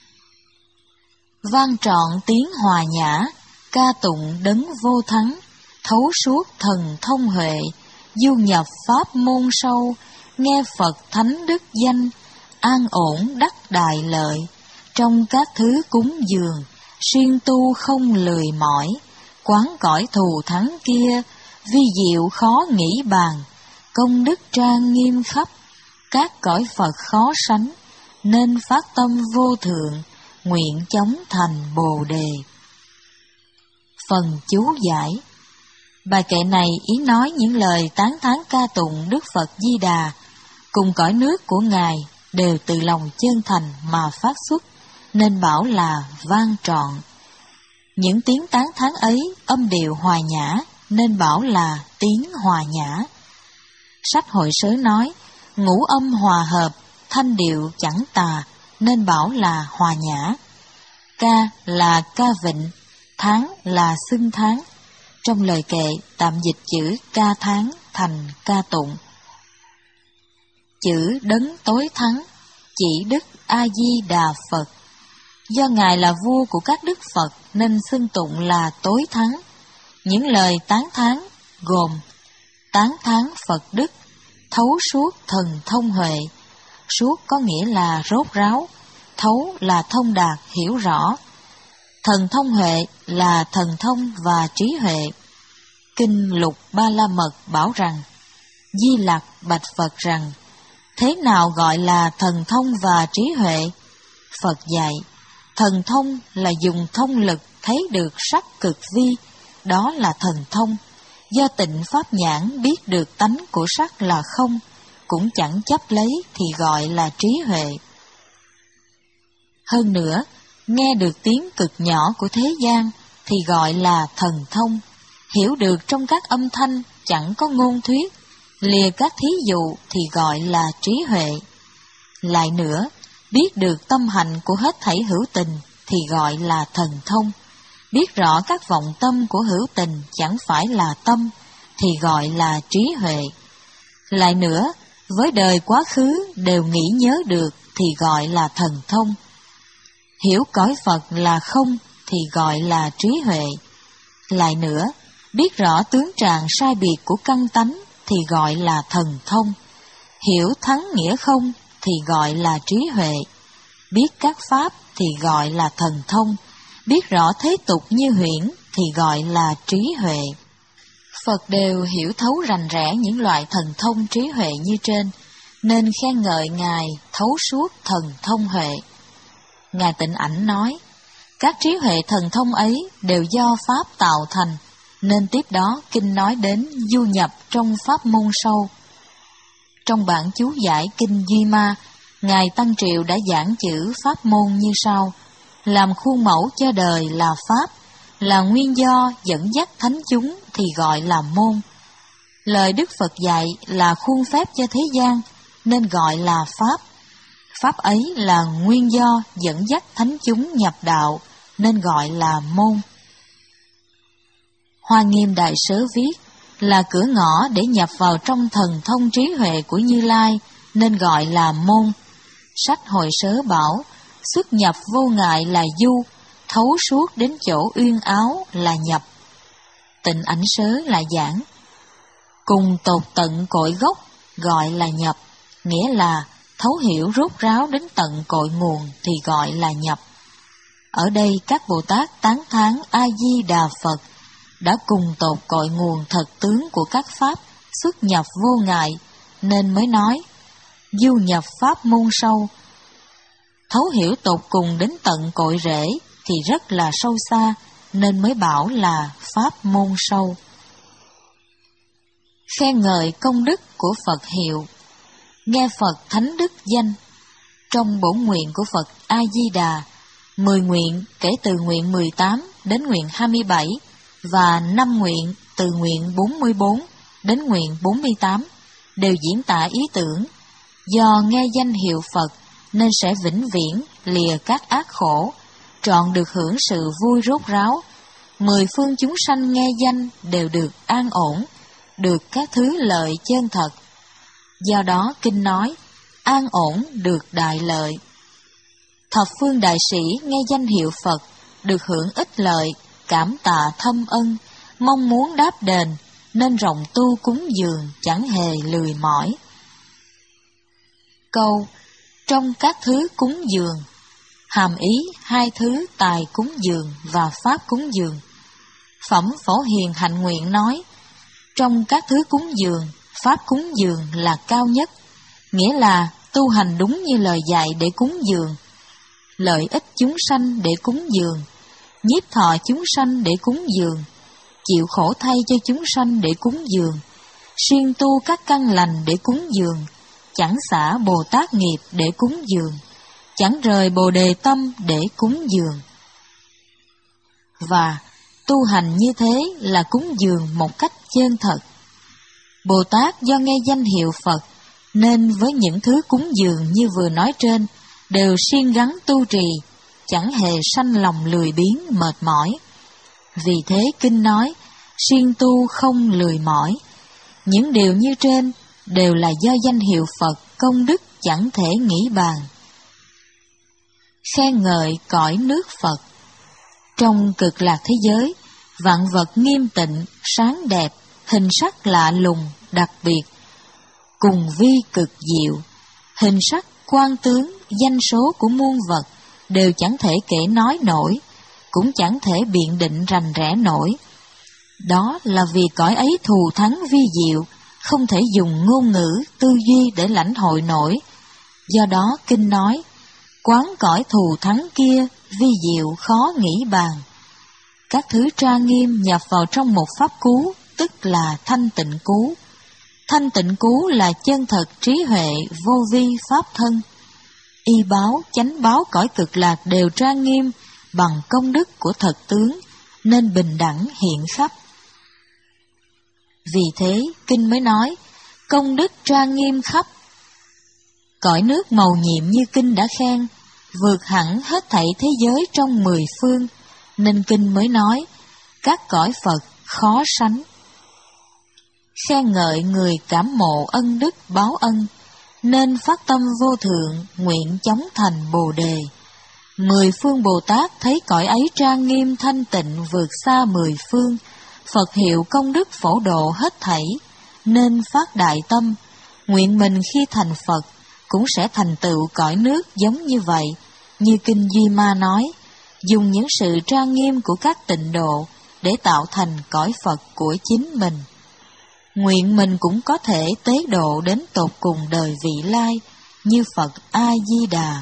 Vang trọn tiếng hòa nhã, ca tụng đấng vô thắng, thấu suốt thần thông huệ, du nhập pháp môn sâu, nghe Phật thánh đức danh, an ổn đắc đại lợi. Trong các thứ cúng dường, siêng tu không lười mỏi, quán cõi thù thắng kia, vi diệu khó nghĩ bàn, công đức trang nghiêm khắp, các cõi Phật khó sánh, nên phát tâm vô thượng, nguyện chóng thành Bồ Đề. Phần chú giải. Bài kệ này ý nói những lời tán thán ca tụng Đức Phật Di Đà, cùng cõi nước của Ngài đều từ lòng chân thành mà phát xuất, nên bảo là vang trọn. Những tiếng tán thán ấy âm điệu hòa nhã, nên bảo là tiếng hòa nhã. Sách Hội Sớ nói, ngũ âm hòa hợp, thanh điệu chẳng tà, nên bảo là hòa nhã. Ca là ca vịnh, tháng là xưng tháng. Trong lời kệ tạm dịch chữ ca tháng thành ca tụng. Chữ đấng tối thắng chỉ Đức A Di Đà Phật. Do Ngài là vua của các đức Phật nên xưng tụng là tối thắng. Những lời tán thán gồm tán thán Phật đức, thấu suốt thần thông huệ. Suốt có nghĩa là rốt ráo, thấu là thông đạt hiểu rõ. Thần thông huệ là thần thông và trí huệ. Kinh Lục Ba La Mật bảo rằng, Di Lặc bạch Phật rằng, thế nào gọi là thần thông và trí huệ? Phật dạy, thần thông là dùng thông lực thấy được sắc cực vi, đó là thần thông. Do tịnh pháp nhãn biết được tánh của sắc là không, cũng chẳng chấp lấy thì gọi là trí huệ. Hơn nữa, nghe được tiếng cực nhỏ của thế gian thì gọi là thần thông. Hiểu được trong các âm thanh chẳng có ngôn thuyết, lìa các thí dụ thì gọi là trí huệ. Lại nữa, biết được tâm hành của hết thảy hữu tình thì gọi là thần thông. Biết rõ các vọng tâm của hữu tình chẳng phải là tâm thì gọi là trí huệ. Lại nữa, với đời quá khứ đều nghĩ nhớ được thì gọi là thần thông. Hiểu cõi Phật là không thì gọi là trí huệ. Lại nữa, biết rõ tướng trạng sai biệt của căn tánh thì gọi là thần thông. Hiểu thắng nghĩa không thì gọi là trí huệ. Biết các pháp thì gọi là thần thông. Biết rõ thế tục như huyễn thì gọi là trí huệ. Phật đều hiểu thấu rành rẽ những loại thần thông trí huệ như trên, nên khen ngợi Ngài thấu suốt thần thông huệ. Ngài Tịnh Ảnh nói, các trí huệ thần thông ấy đều do Pháp tạo thành, nên tiếp đó Kinh nói đến du nhập trong pháp môn sâu. Trong bản chú giải Kinh Duy Ma, Ngài Tăng Triệu đã giảng chữ pháp môn như sau: làm khuôn mẫu cho đời là Pháp, là nguyên do dẫn dắt thánh chúng thì gọi là môn. Lời Đức Phật dạy là khuôn phép cho thế gian, nên gọi là Pháp. Pháp ấy là nguyên do dẫn dắt thánh chúng nhập đạo, nên gọi là môn. Hoa Nghiêm Đại Sớ viết, là cửa ngõ để nhập vào trong thần thông trí huệ của Như Lai, nên gọi là môn. Sách Hồi Sớ bảo, xuất nhập vô ngại là du, thấu suốt đến chỗ uyên áo là nhập. Tịnh Ảnh Sớ là giảng. Cùng tột tận cội gốc gọi là nhập, nghĩa là thấu hiểu rốt ráo đến tận cội nguồn thì gọi là nhập. Ở đây các Bồ Tát tán thán A-di-đà Phật đã cùng tột cội nguồn thật tướng của các pháp xuất nhập vô ngại, nên mới nói du nhập pháp môn sâu. Thấu hiểu tột cùng đến tận cội rễ thì rất là sâu xa, nên mới bảo là pháp môn sâu. Khen ngợi công đức của Phật hiệu. Nghe Phật thánh đức danh. Trong bổn nguyện của Phật A-di-đà, mười nguyện kể từ nguyện mười tám đến nguyện hai mươi bảy và năm nguyện từ nguyện bốn mươi bốn đến nguyện bốn mươi tám đều diễn tả ý tưởng do nghe danh hiệu Phật nên sẽ vĩnh viễn lìa các ác khổ, trọn được hưởng sự vui rốt ráo. Mười phương chúng sanh nghe danh đều được an ổn, được các thứ lợi chân thật. Do đó kinh nói, an ổn được đại lợi. Thập phương đại sĩ nghe danh hiệu Phật, được hưởng ích lợi, cảm tạ thâm ân, mong muốn đáp đền, nên rộng tu cúng dường chẳng hề lười mỏi. Câu trong các thứ cúng dường hàm ý hai thứ tài cúng dường và pháp cúng dường. Phẩm Phổ Hiền Hạnh Nguyện nói, trong các thứ cúng dường, pháp cúng dường là cao nhất, nghĩa là tu hành đúng như lời dạy để cúng dường, lợi ích chúng sanh để cúng dường, nhiếp thọ chúng sanh để cúng dường, chịu khổ thay cho chúng sanh để cúng dường, siêng tu các căn lành để cúng dường, chẳng xả Bồ Tát nghiệp để cúng dường, chẳng rời Bồ Đề tâm để cúng dường. Và tu hành như thế là cúng dường một cách chân thật. Bồ Tát do nghe danh hiệu Phật nên với những thứ cúng dường như vừa nói trên đều siêng gắng tu trì, chẳng hề sanh lòng lười biếng mệt mỏi. Vì thế kinh nói, siêng tu không lười mỏi. Những điều như trên đều là do danh hiệu Phật công đức chẳng thể nghĩ bàn. Khen ngợi cõi nước Phật. Trong cực lạc thế giới, vạn vật nghiêm tịnh, sáng đẹp, hình sắc lạ lùng, đặc biệt, cùng vi cực diệu, hình sắc, quan tướng, danh số của muôn vật đều chẳng thể kể nói nổi, cũng chẳng thể biện định rành rẽ nổi. Đó là vì cõi ấy thù thắng vi diệu, không thể dùng ngôn ngữ, tư duy để lãnh hội nổi. Do đó kinh nói, quán cõi thù thắng kia, vi diệu khó nghĩ bàn. Các thứ tra nghiêm nhập vào trong một pháp cú, tức là thanh tịnh cú. Thanh tịnh cú là chân thật trí huệ vô vi pháp thân. Y báo, chánh báo cõi cực lạc đều trang nghiêm bằng công đức của thật tướng, nên bình đẳng hiện khắp. Vì thế, kinh mới nói, công đức trang nghiêm khắp. Cõi nước màu nhiệm như kinh đã khen, vượt hẳn hết thảy thế giới trong mười phương, nên kinh mới nói, các cõi Phật khó sánh. Khen ngợi người cảm mộ ân đức báo ân, nên phát tâm vô thượng, nguyện chóng thành Bồ Đề. Mười phương Bồ Tát thấy cõi ấy trang nghiêm thanh tịnh vượt xa mười phương, Phật hiệu công đức phổ độ hết thảy, nên phát đại tâm, nguyện mình khi thành Phật cũng sẽ thành tựu cõi nước giống như vậy, như kinh Duy Ma nói, dùng những sự trang nghiêm của các tịnh độ để tạo thành cõi Phật của chính mình. Nguyện mình cũng có thể tế độ đến tột cùng đời vị lai, như Phật A-di-đà.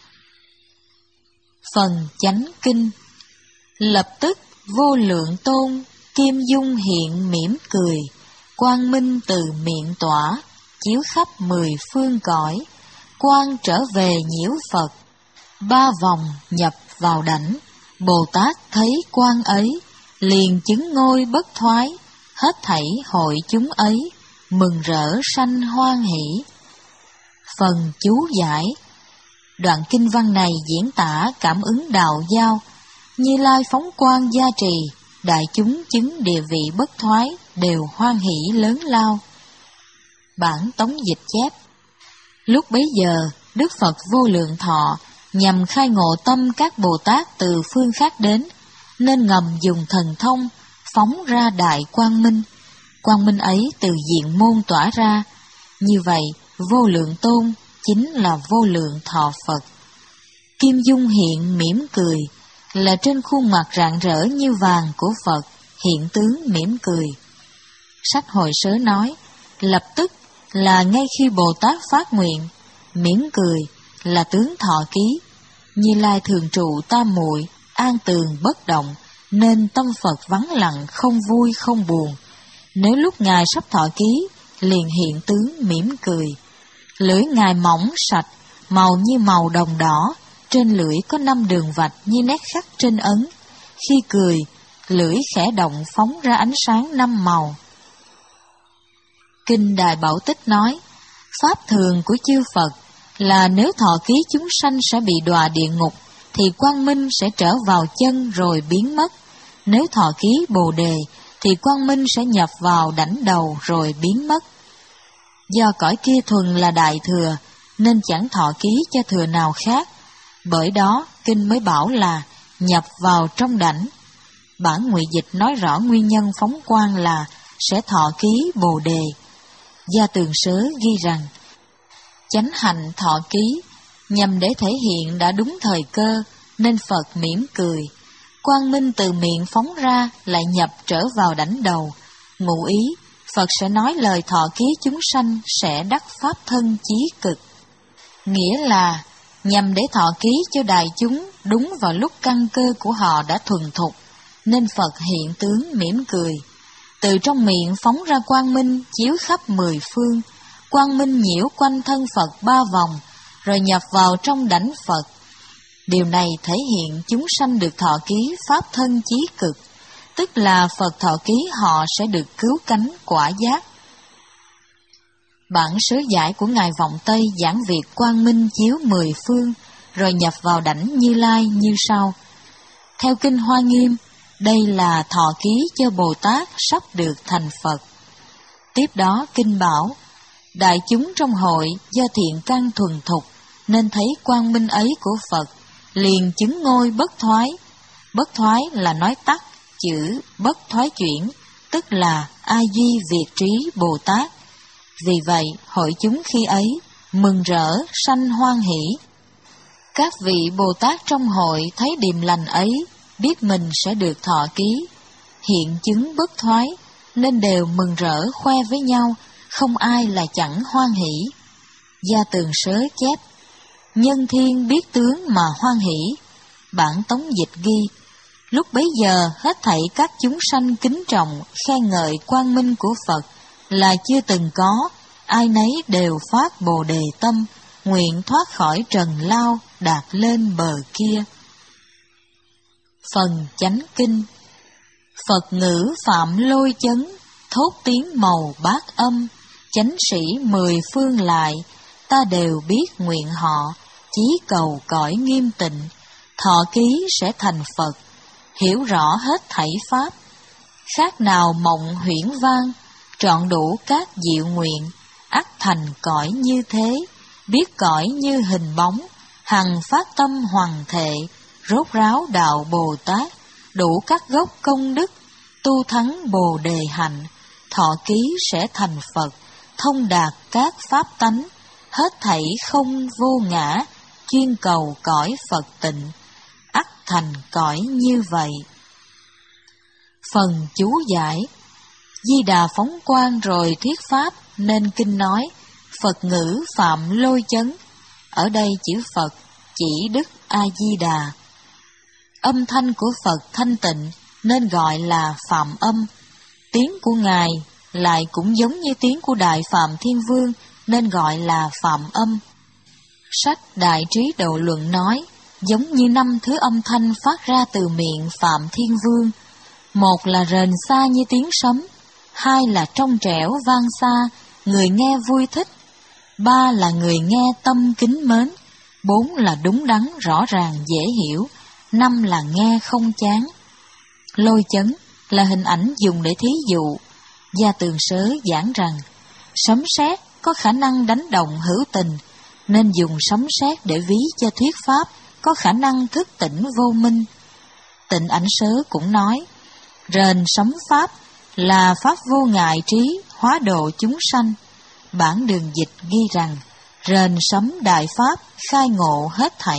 Phần chánh kinh. Lập tức vô lượng tôn, kim dung hiện mỉm cười, quang minh từ miệng tỏa, chiếu khắp mười phương cõi, quang trở về nhiễu Phật, ba vòng nhập vào đảnh. Bồ Tát thấy quang ấy, liền chứng ngôi bất thoái, hết thảy hội chúng ấy, mừng rỡ sanh hoan hỷ. Phần chú giải. Đoạn kinh văn này diễn tả cảm ứng đạo giao, Như Lai phóng quang gia trì, đại chúng chứng địa vị bất thoái, đều hoan hỷ lớn lao. Bản tống dịch chép: lúc bấy giờ, Đức Phật Vô Lượng Thọ nhằm khai ngộ tâm các Bồ Tát từ phương khác đến, nên ngầm dùng thần thông phóng ra đại quang minh. Quang minh ấy từ diện môn tỏa ra. Như vậy, Vô Lượng Tôn chính là Vô Lượng Thọ Phật. Kim dung hiện mỉm cười, là trên khuôn mặt rạng rỡ như vàng của Phật, hiện tướng mỉm cười. Sách Hồi Sớ nói, lập tức là ngay khi Bồ Tát phát nguyện, mỉm cười là tướng thọ ký. Như Lai thường trụ tam muội, an tường bất động, nên tâm Phật vắng lặng, không vui không buồn. Nếu lúc Ngài sắp thọ ký, liền hiện tướng mỉm cười. Lưỡi Ngài mỏng sạch, màu như màu đồng đỏ, trên lưỡi có năm đường vạch như nét khắc trên ấn. Khi cười, lưỡi khẽ động phóng ra ánh sáng năm màu. Kinh Đại Bảo Tích nói, pháp thường của chư Phật là nếu thọ ký chúng sanh sẽ bị đọa địa ngục, thì quang minh sẽ trở vào chân rồi biến mất. Nếu thọ ký Bồ Đề, thì quang minh sẽ nhập vào đảnh đầu rồi biến mất. Do cõi kia thuần là đại thừa, nên chẳng thọ ký cho thừa nào khác. Bởi đó, kinh mới bảo là nhập vào trong đảnh. Bản ngụy dịch nói rõ nguyên nhân phóng quang là sẽ thọ ký Bồ Đề. Gia Tường Sớ ghi rằng, chánh hạnh thọ ký, nhằm để thể hiện đã đúng thời cơ, nên Phật mỉm cười. Quang minh từ miệng phóng ra lại nhập trở vào đảnh đầu. Ngụ ý, Phật sẽ nói lời thọ ký chúng sanh sẽ đắc pháp thân chí cực. Nghĩa là, nhằm để thọ ký cho đại chúng đúng vào lúc căn cơ của họ đã thuần thục, nên Phật hiện tướng mỉm cười. Từ trong miệng phóng ra quang minh chiếu khắp mười phương, quang minh nhiễu quanh thân Phật ba vòng, rồi nhập vào trong đảnh Phật. Điều này thể hiện chúng sanh được thọ ký pháp thân chí cực, tức là Phật thọ ký họ sẽ được cứu cánh quả giác. Bản sớ giải của Ngài Vọng Tây giảng việc quang minh chiếu mười phương, rồi nhập vào đảnh Như Lai như sau. Theo Kinh Hoa Nghiêm, đây là thọ ký cho Bồ Tát sắp được thành Phật. Tiếp đó Kinh bảo, đại chúng trong hội do thiện căn thuần thục, nên thấy quang minh ấy của Phật, liền chứng ngôi bất thoái. Bất thoái là nói tắt chữ bất thoái chuyển, tức là A Di Việt Trí Bồ Tát. Vì vậy, hội chúng khi ấy mừng rỡ, sanh hoan hỷ. Các vị Bồ Tát trong hội thấy điềm lành ấy, biết mình sẽ được thọ ký, hiện chứng bất thoái, nên đều mừng rỡ khoe với nhau, không ai là chẳng hoan hỷ. Gia Tường Sớ chép, nhân thiên biết tướng mà hoan hỷ. Bản tống dịch ghi, lúc bấy giờ hết thảy các chúng sanh kính trọng, khen ngợi quang minh của Phật là chưa từng có, ai nấy đều phát Bồ Đề tâm, nguyện thoát khỏi trần lao, đạt lên bờ kia. Phần chánh kinh. Phật ngữ phạm lôi chấn, thốt tiếng màu bát âm, chánh sĩ mười phương lại, ta đều biết nguyện họ, chí cầu cõi nghiêm tịnh, thọ ký sẽ thành Phật, hiểu rõ hết thảy pháp. Khác nào mộng huyễn vang, trọn đủ các diệu nguyện, ắt thành cõi như thế, biết cõi như hình bóng, hằng phát tâm hoằng thệ, rốt ráo đạo Bồ Tát, đủ các gốc công đức, tu thắng Bồ Đề hạnh, thọ ký sẽ thành Phật, thông đạt các pháp tánh, hết thảy không vô ngã, chuyên cầu cõi Phật tịnh, ắt thành cõi như vậy. Phần chú giải. Di Đà phóng quang rồi thuyết pháp, nên kinh nói Phật ngữ phạm lôi chấn. Ở đây chữ Phật chỉ Đức A Di Đà. Âm thanh của Phật thanh tịnh nên gọi là phạm âm. Tiếng của Ngài lại cũng giống như tiếng của Đại Phạm Thiên Vương nên gọi là phạm âm. Sách Đại Trí Độ Luận nói, giống như năm thứ âm thanh phát ra từ miệng Phạm Thiên Vương. Một là rền xa như tiếng sấm, hai là trong trẻo vang xa, người nghe vui thích, ba là người nghe tâm kính mến, bốn là đúng đắn rõ ràng dễ hiểu, năm là nghe không chán. Lôi chấn là hình ảnh dùng để thí dụ. Gia Tường Sớ giảng rằng sấm sét có khả năng đánh động hữu tình, nên dùng sấm sét để ví cho thuyết pháp có khả năng thức tỉnh vô minh. Tịnh Ảnh Sớ cũng nói, rền sấm pháp là pháp vô ngại trí hóa độ chúng sanh. Bản đường dịch ghi rằng, rền sấm đại pháp khai ngộ hết thảy.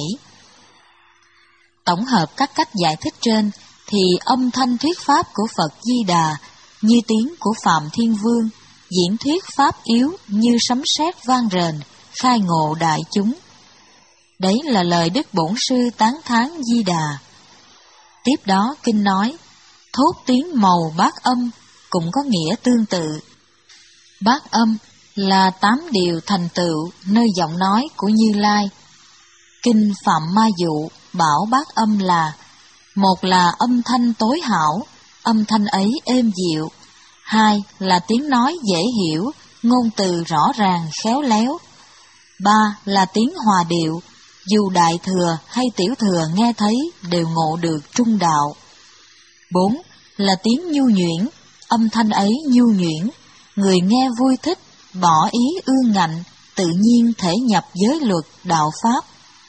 Tổng hợp các cách giải thích trên thì âm thanh thuyết pháp của Phật Di Đà như tiếng của Phạm Thiên Vương, diễn thuyết pháp yếu như sấm sét vang rền, khai ngộ đại chúng. Đấy là lời Đức Bổn Sư tán thán Di Đà. Tiếp đó kinh nói, thốt tiếng màu bát âm cũng có nghĩa tương tự. Bát âm là tám điều thành tựu nơi giọng nói của Như Lai. Kinh Phạm Ma Dụ bảo bát âm là: một là âm thanh tối hảo, âm thanh ấy êm dịu; hai là tiếng nói dễ hiểu, ngôn từ rõ ràng khéo léo; ba là tiếng hòa điệu, dù đại thừa hay tiểu thừa nghe thấy đều ngộ được trung đạo; bốn là tiếng nhu nhuyễn, âm thanh ấy nhu nhuyễn, người nghe vui thích, bỏ ý ương ngạnh, tự nhiên thể nhập giới luật đạo pháp.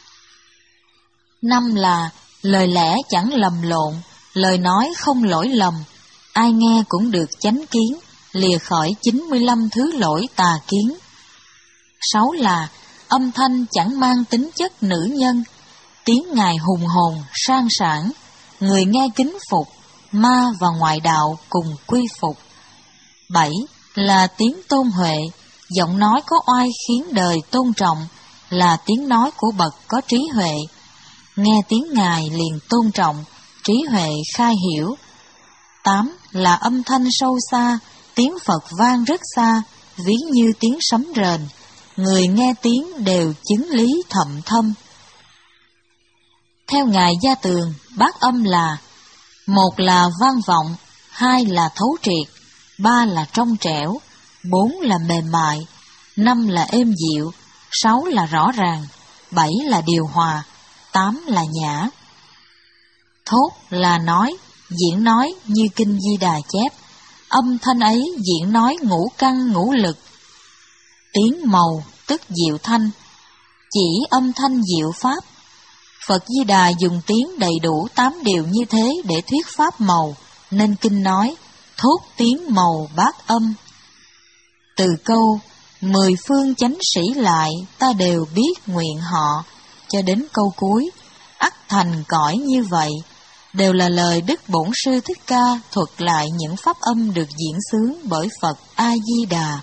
Năm là lời lẽ chẳng lầm lộn, lời nói không lỗi lầm, ai nghe cũng được chánh kiến, lìa khỏi chín mươi lăm thứ lỗi tà kiến. Sáu là âm thanh chẳng mang tính chất nữ nhân, tiếng Ngài hùng hồn, sang sảng, người nghe kính phục, ma và ngoại đạo cùng quy phục. Bảy là tiếng tôn huệ, giọng nói có oai khiến đời tôn trọng, là tiếng nói của bậc có trí huệ. Nghe tiếng Ngài liền tôn trọng, trí huệ khai hiểu. Tám là âm thanh sâu xa, tiếng Phật vang rất xa, ví như tiếng sấm rền, người nghe tiếng đều chứng lý thậm thâm. Theo Ngài Gia Tường, bát âm là: một là vang vọng, hai là thấu triệt, ba là trong trẻo, bốn là mềm mại, năm là êm dịu, sáu là rõ ràng, bảy là điều hòa, tám là nhã. Thốt là nói, diễn nói như kinh Di Đà chép, âm thanh ấy diễn nói ngũ căn ngũ lực. Tiếng màu tức diệu thanh, chỉ âm thanh diệu pháp. Phật Di Đà dùng tiếng đầy đủ tám điều như thế để thuyết pháp màu, nên kinh nói thốt tiếng màu bát âm. Từ câu mười phương chánh sĩ lại ta đều biết nguyện họ cho đến câu cuối ắt thành cõi như vậy, đều là lời Đức Bổn Sư Thích Ca thuật lại những pháp âm được diễn xướng bởi Phật A Di Đà.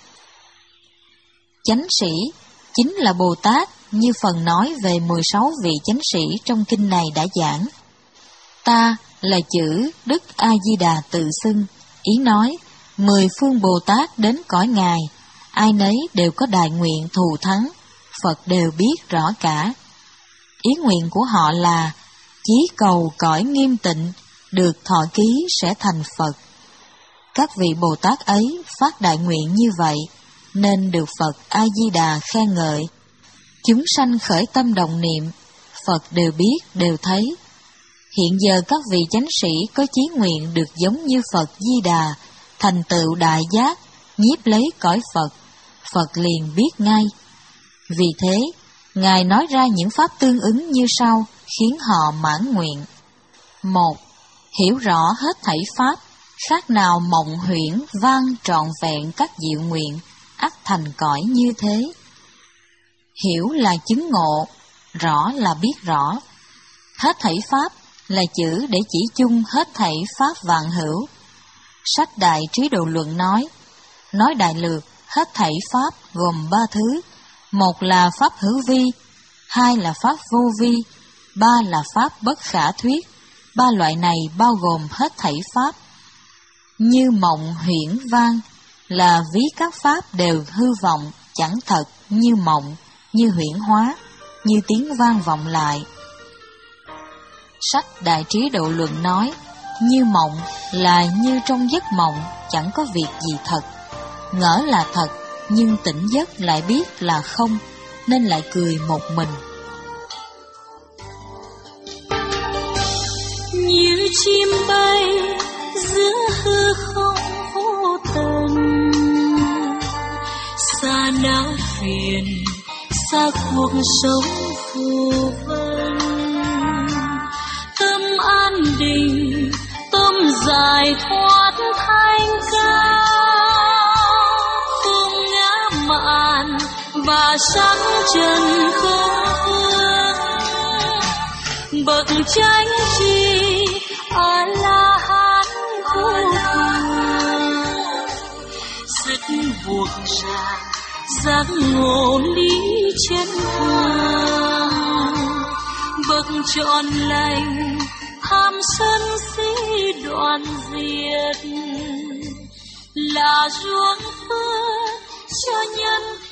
Chánh sĩ chính là Bồ Tát, như phần nói về mười sáu vị chánh sĩ trong kinh này đã giảng. Ta là chữ Đức A Di Đà tự xưng, ý nói mười phương Bồ Tát đến cõi Ngài, ai nấy đều có đại nguyện thù thắng, Phật đều biết rõ cả. Ý nguyện của họ là chí cầu cõi nghiêm tịnh, được thọ ký sẽ thành Phật. Các vị Bồ Tát ấy phát đại nguyện như vậy, nên được Phật A Di Đà khen ngợi. Chúng sanh khởi tâm đồng niệm, Phật đều biết, đều thấy. Hiện giờ các vị chánh sĩ có chí nguyện được giống như Phật Di Đà, thành tựu đại giác, nhiếp lấy cõi Phật, Phật liền biết ngay. Vì thế, Ngài nói ra những pháp tương ứng như sau, khiến họ mãn nguyện. Một, hiểu rõ hết thảy pháp, khác nào mộng huyễn vang trọn vẹn các diệu nguyện, ắt thành cõi như thế. Hiểu là chứng ngộ, rõ là biết rõ. Hết thảy pháp là chữ để chỉ chung hết thảy pháp vạn hữu. Sách Đại Trí Độ Luận nói, nói đại lược, hết thảy pháp gồm ba thứ: một là pháp hữu vi, hai là pháp vô vi, ba là pháp bất khả thuyết. Ba loại này bao gồm hết thảy pháp. Như mộng huyễn vang là ví các pháp đều hư vọng, chẳng thật, như mộng, như huyễn hóa, như tiếng vang vọng lại. Sách Đại Trí Độ Luận nói, như mộng là như trong giấc mộng, chẳng có việc gì thật, ngỡ là thật, nhưng tỉnh giấc lại biết là không, nên lại cười một mình. Như chim bay giữa hư không vô tận, não phiền xa cuộc sống phù vân. Tâm an định, tâm giải thoát thanh cao, không ngã mạn và sắc trần không vương. Bậc chánh tri a la hán vô thường, sức buộc ra giác ngộ lý chân thường. Bậc trọn lành tham sân si đoạn diệt, là ruộng phước cho nhân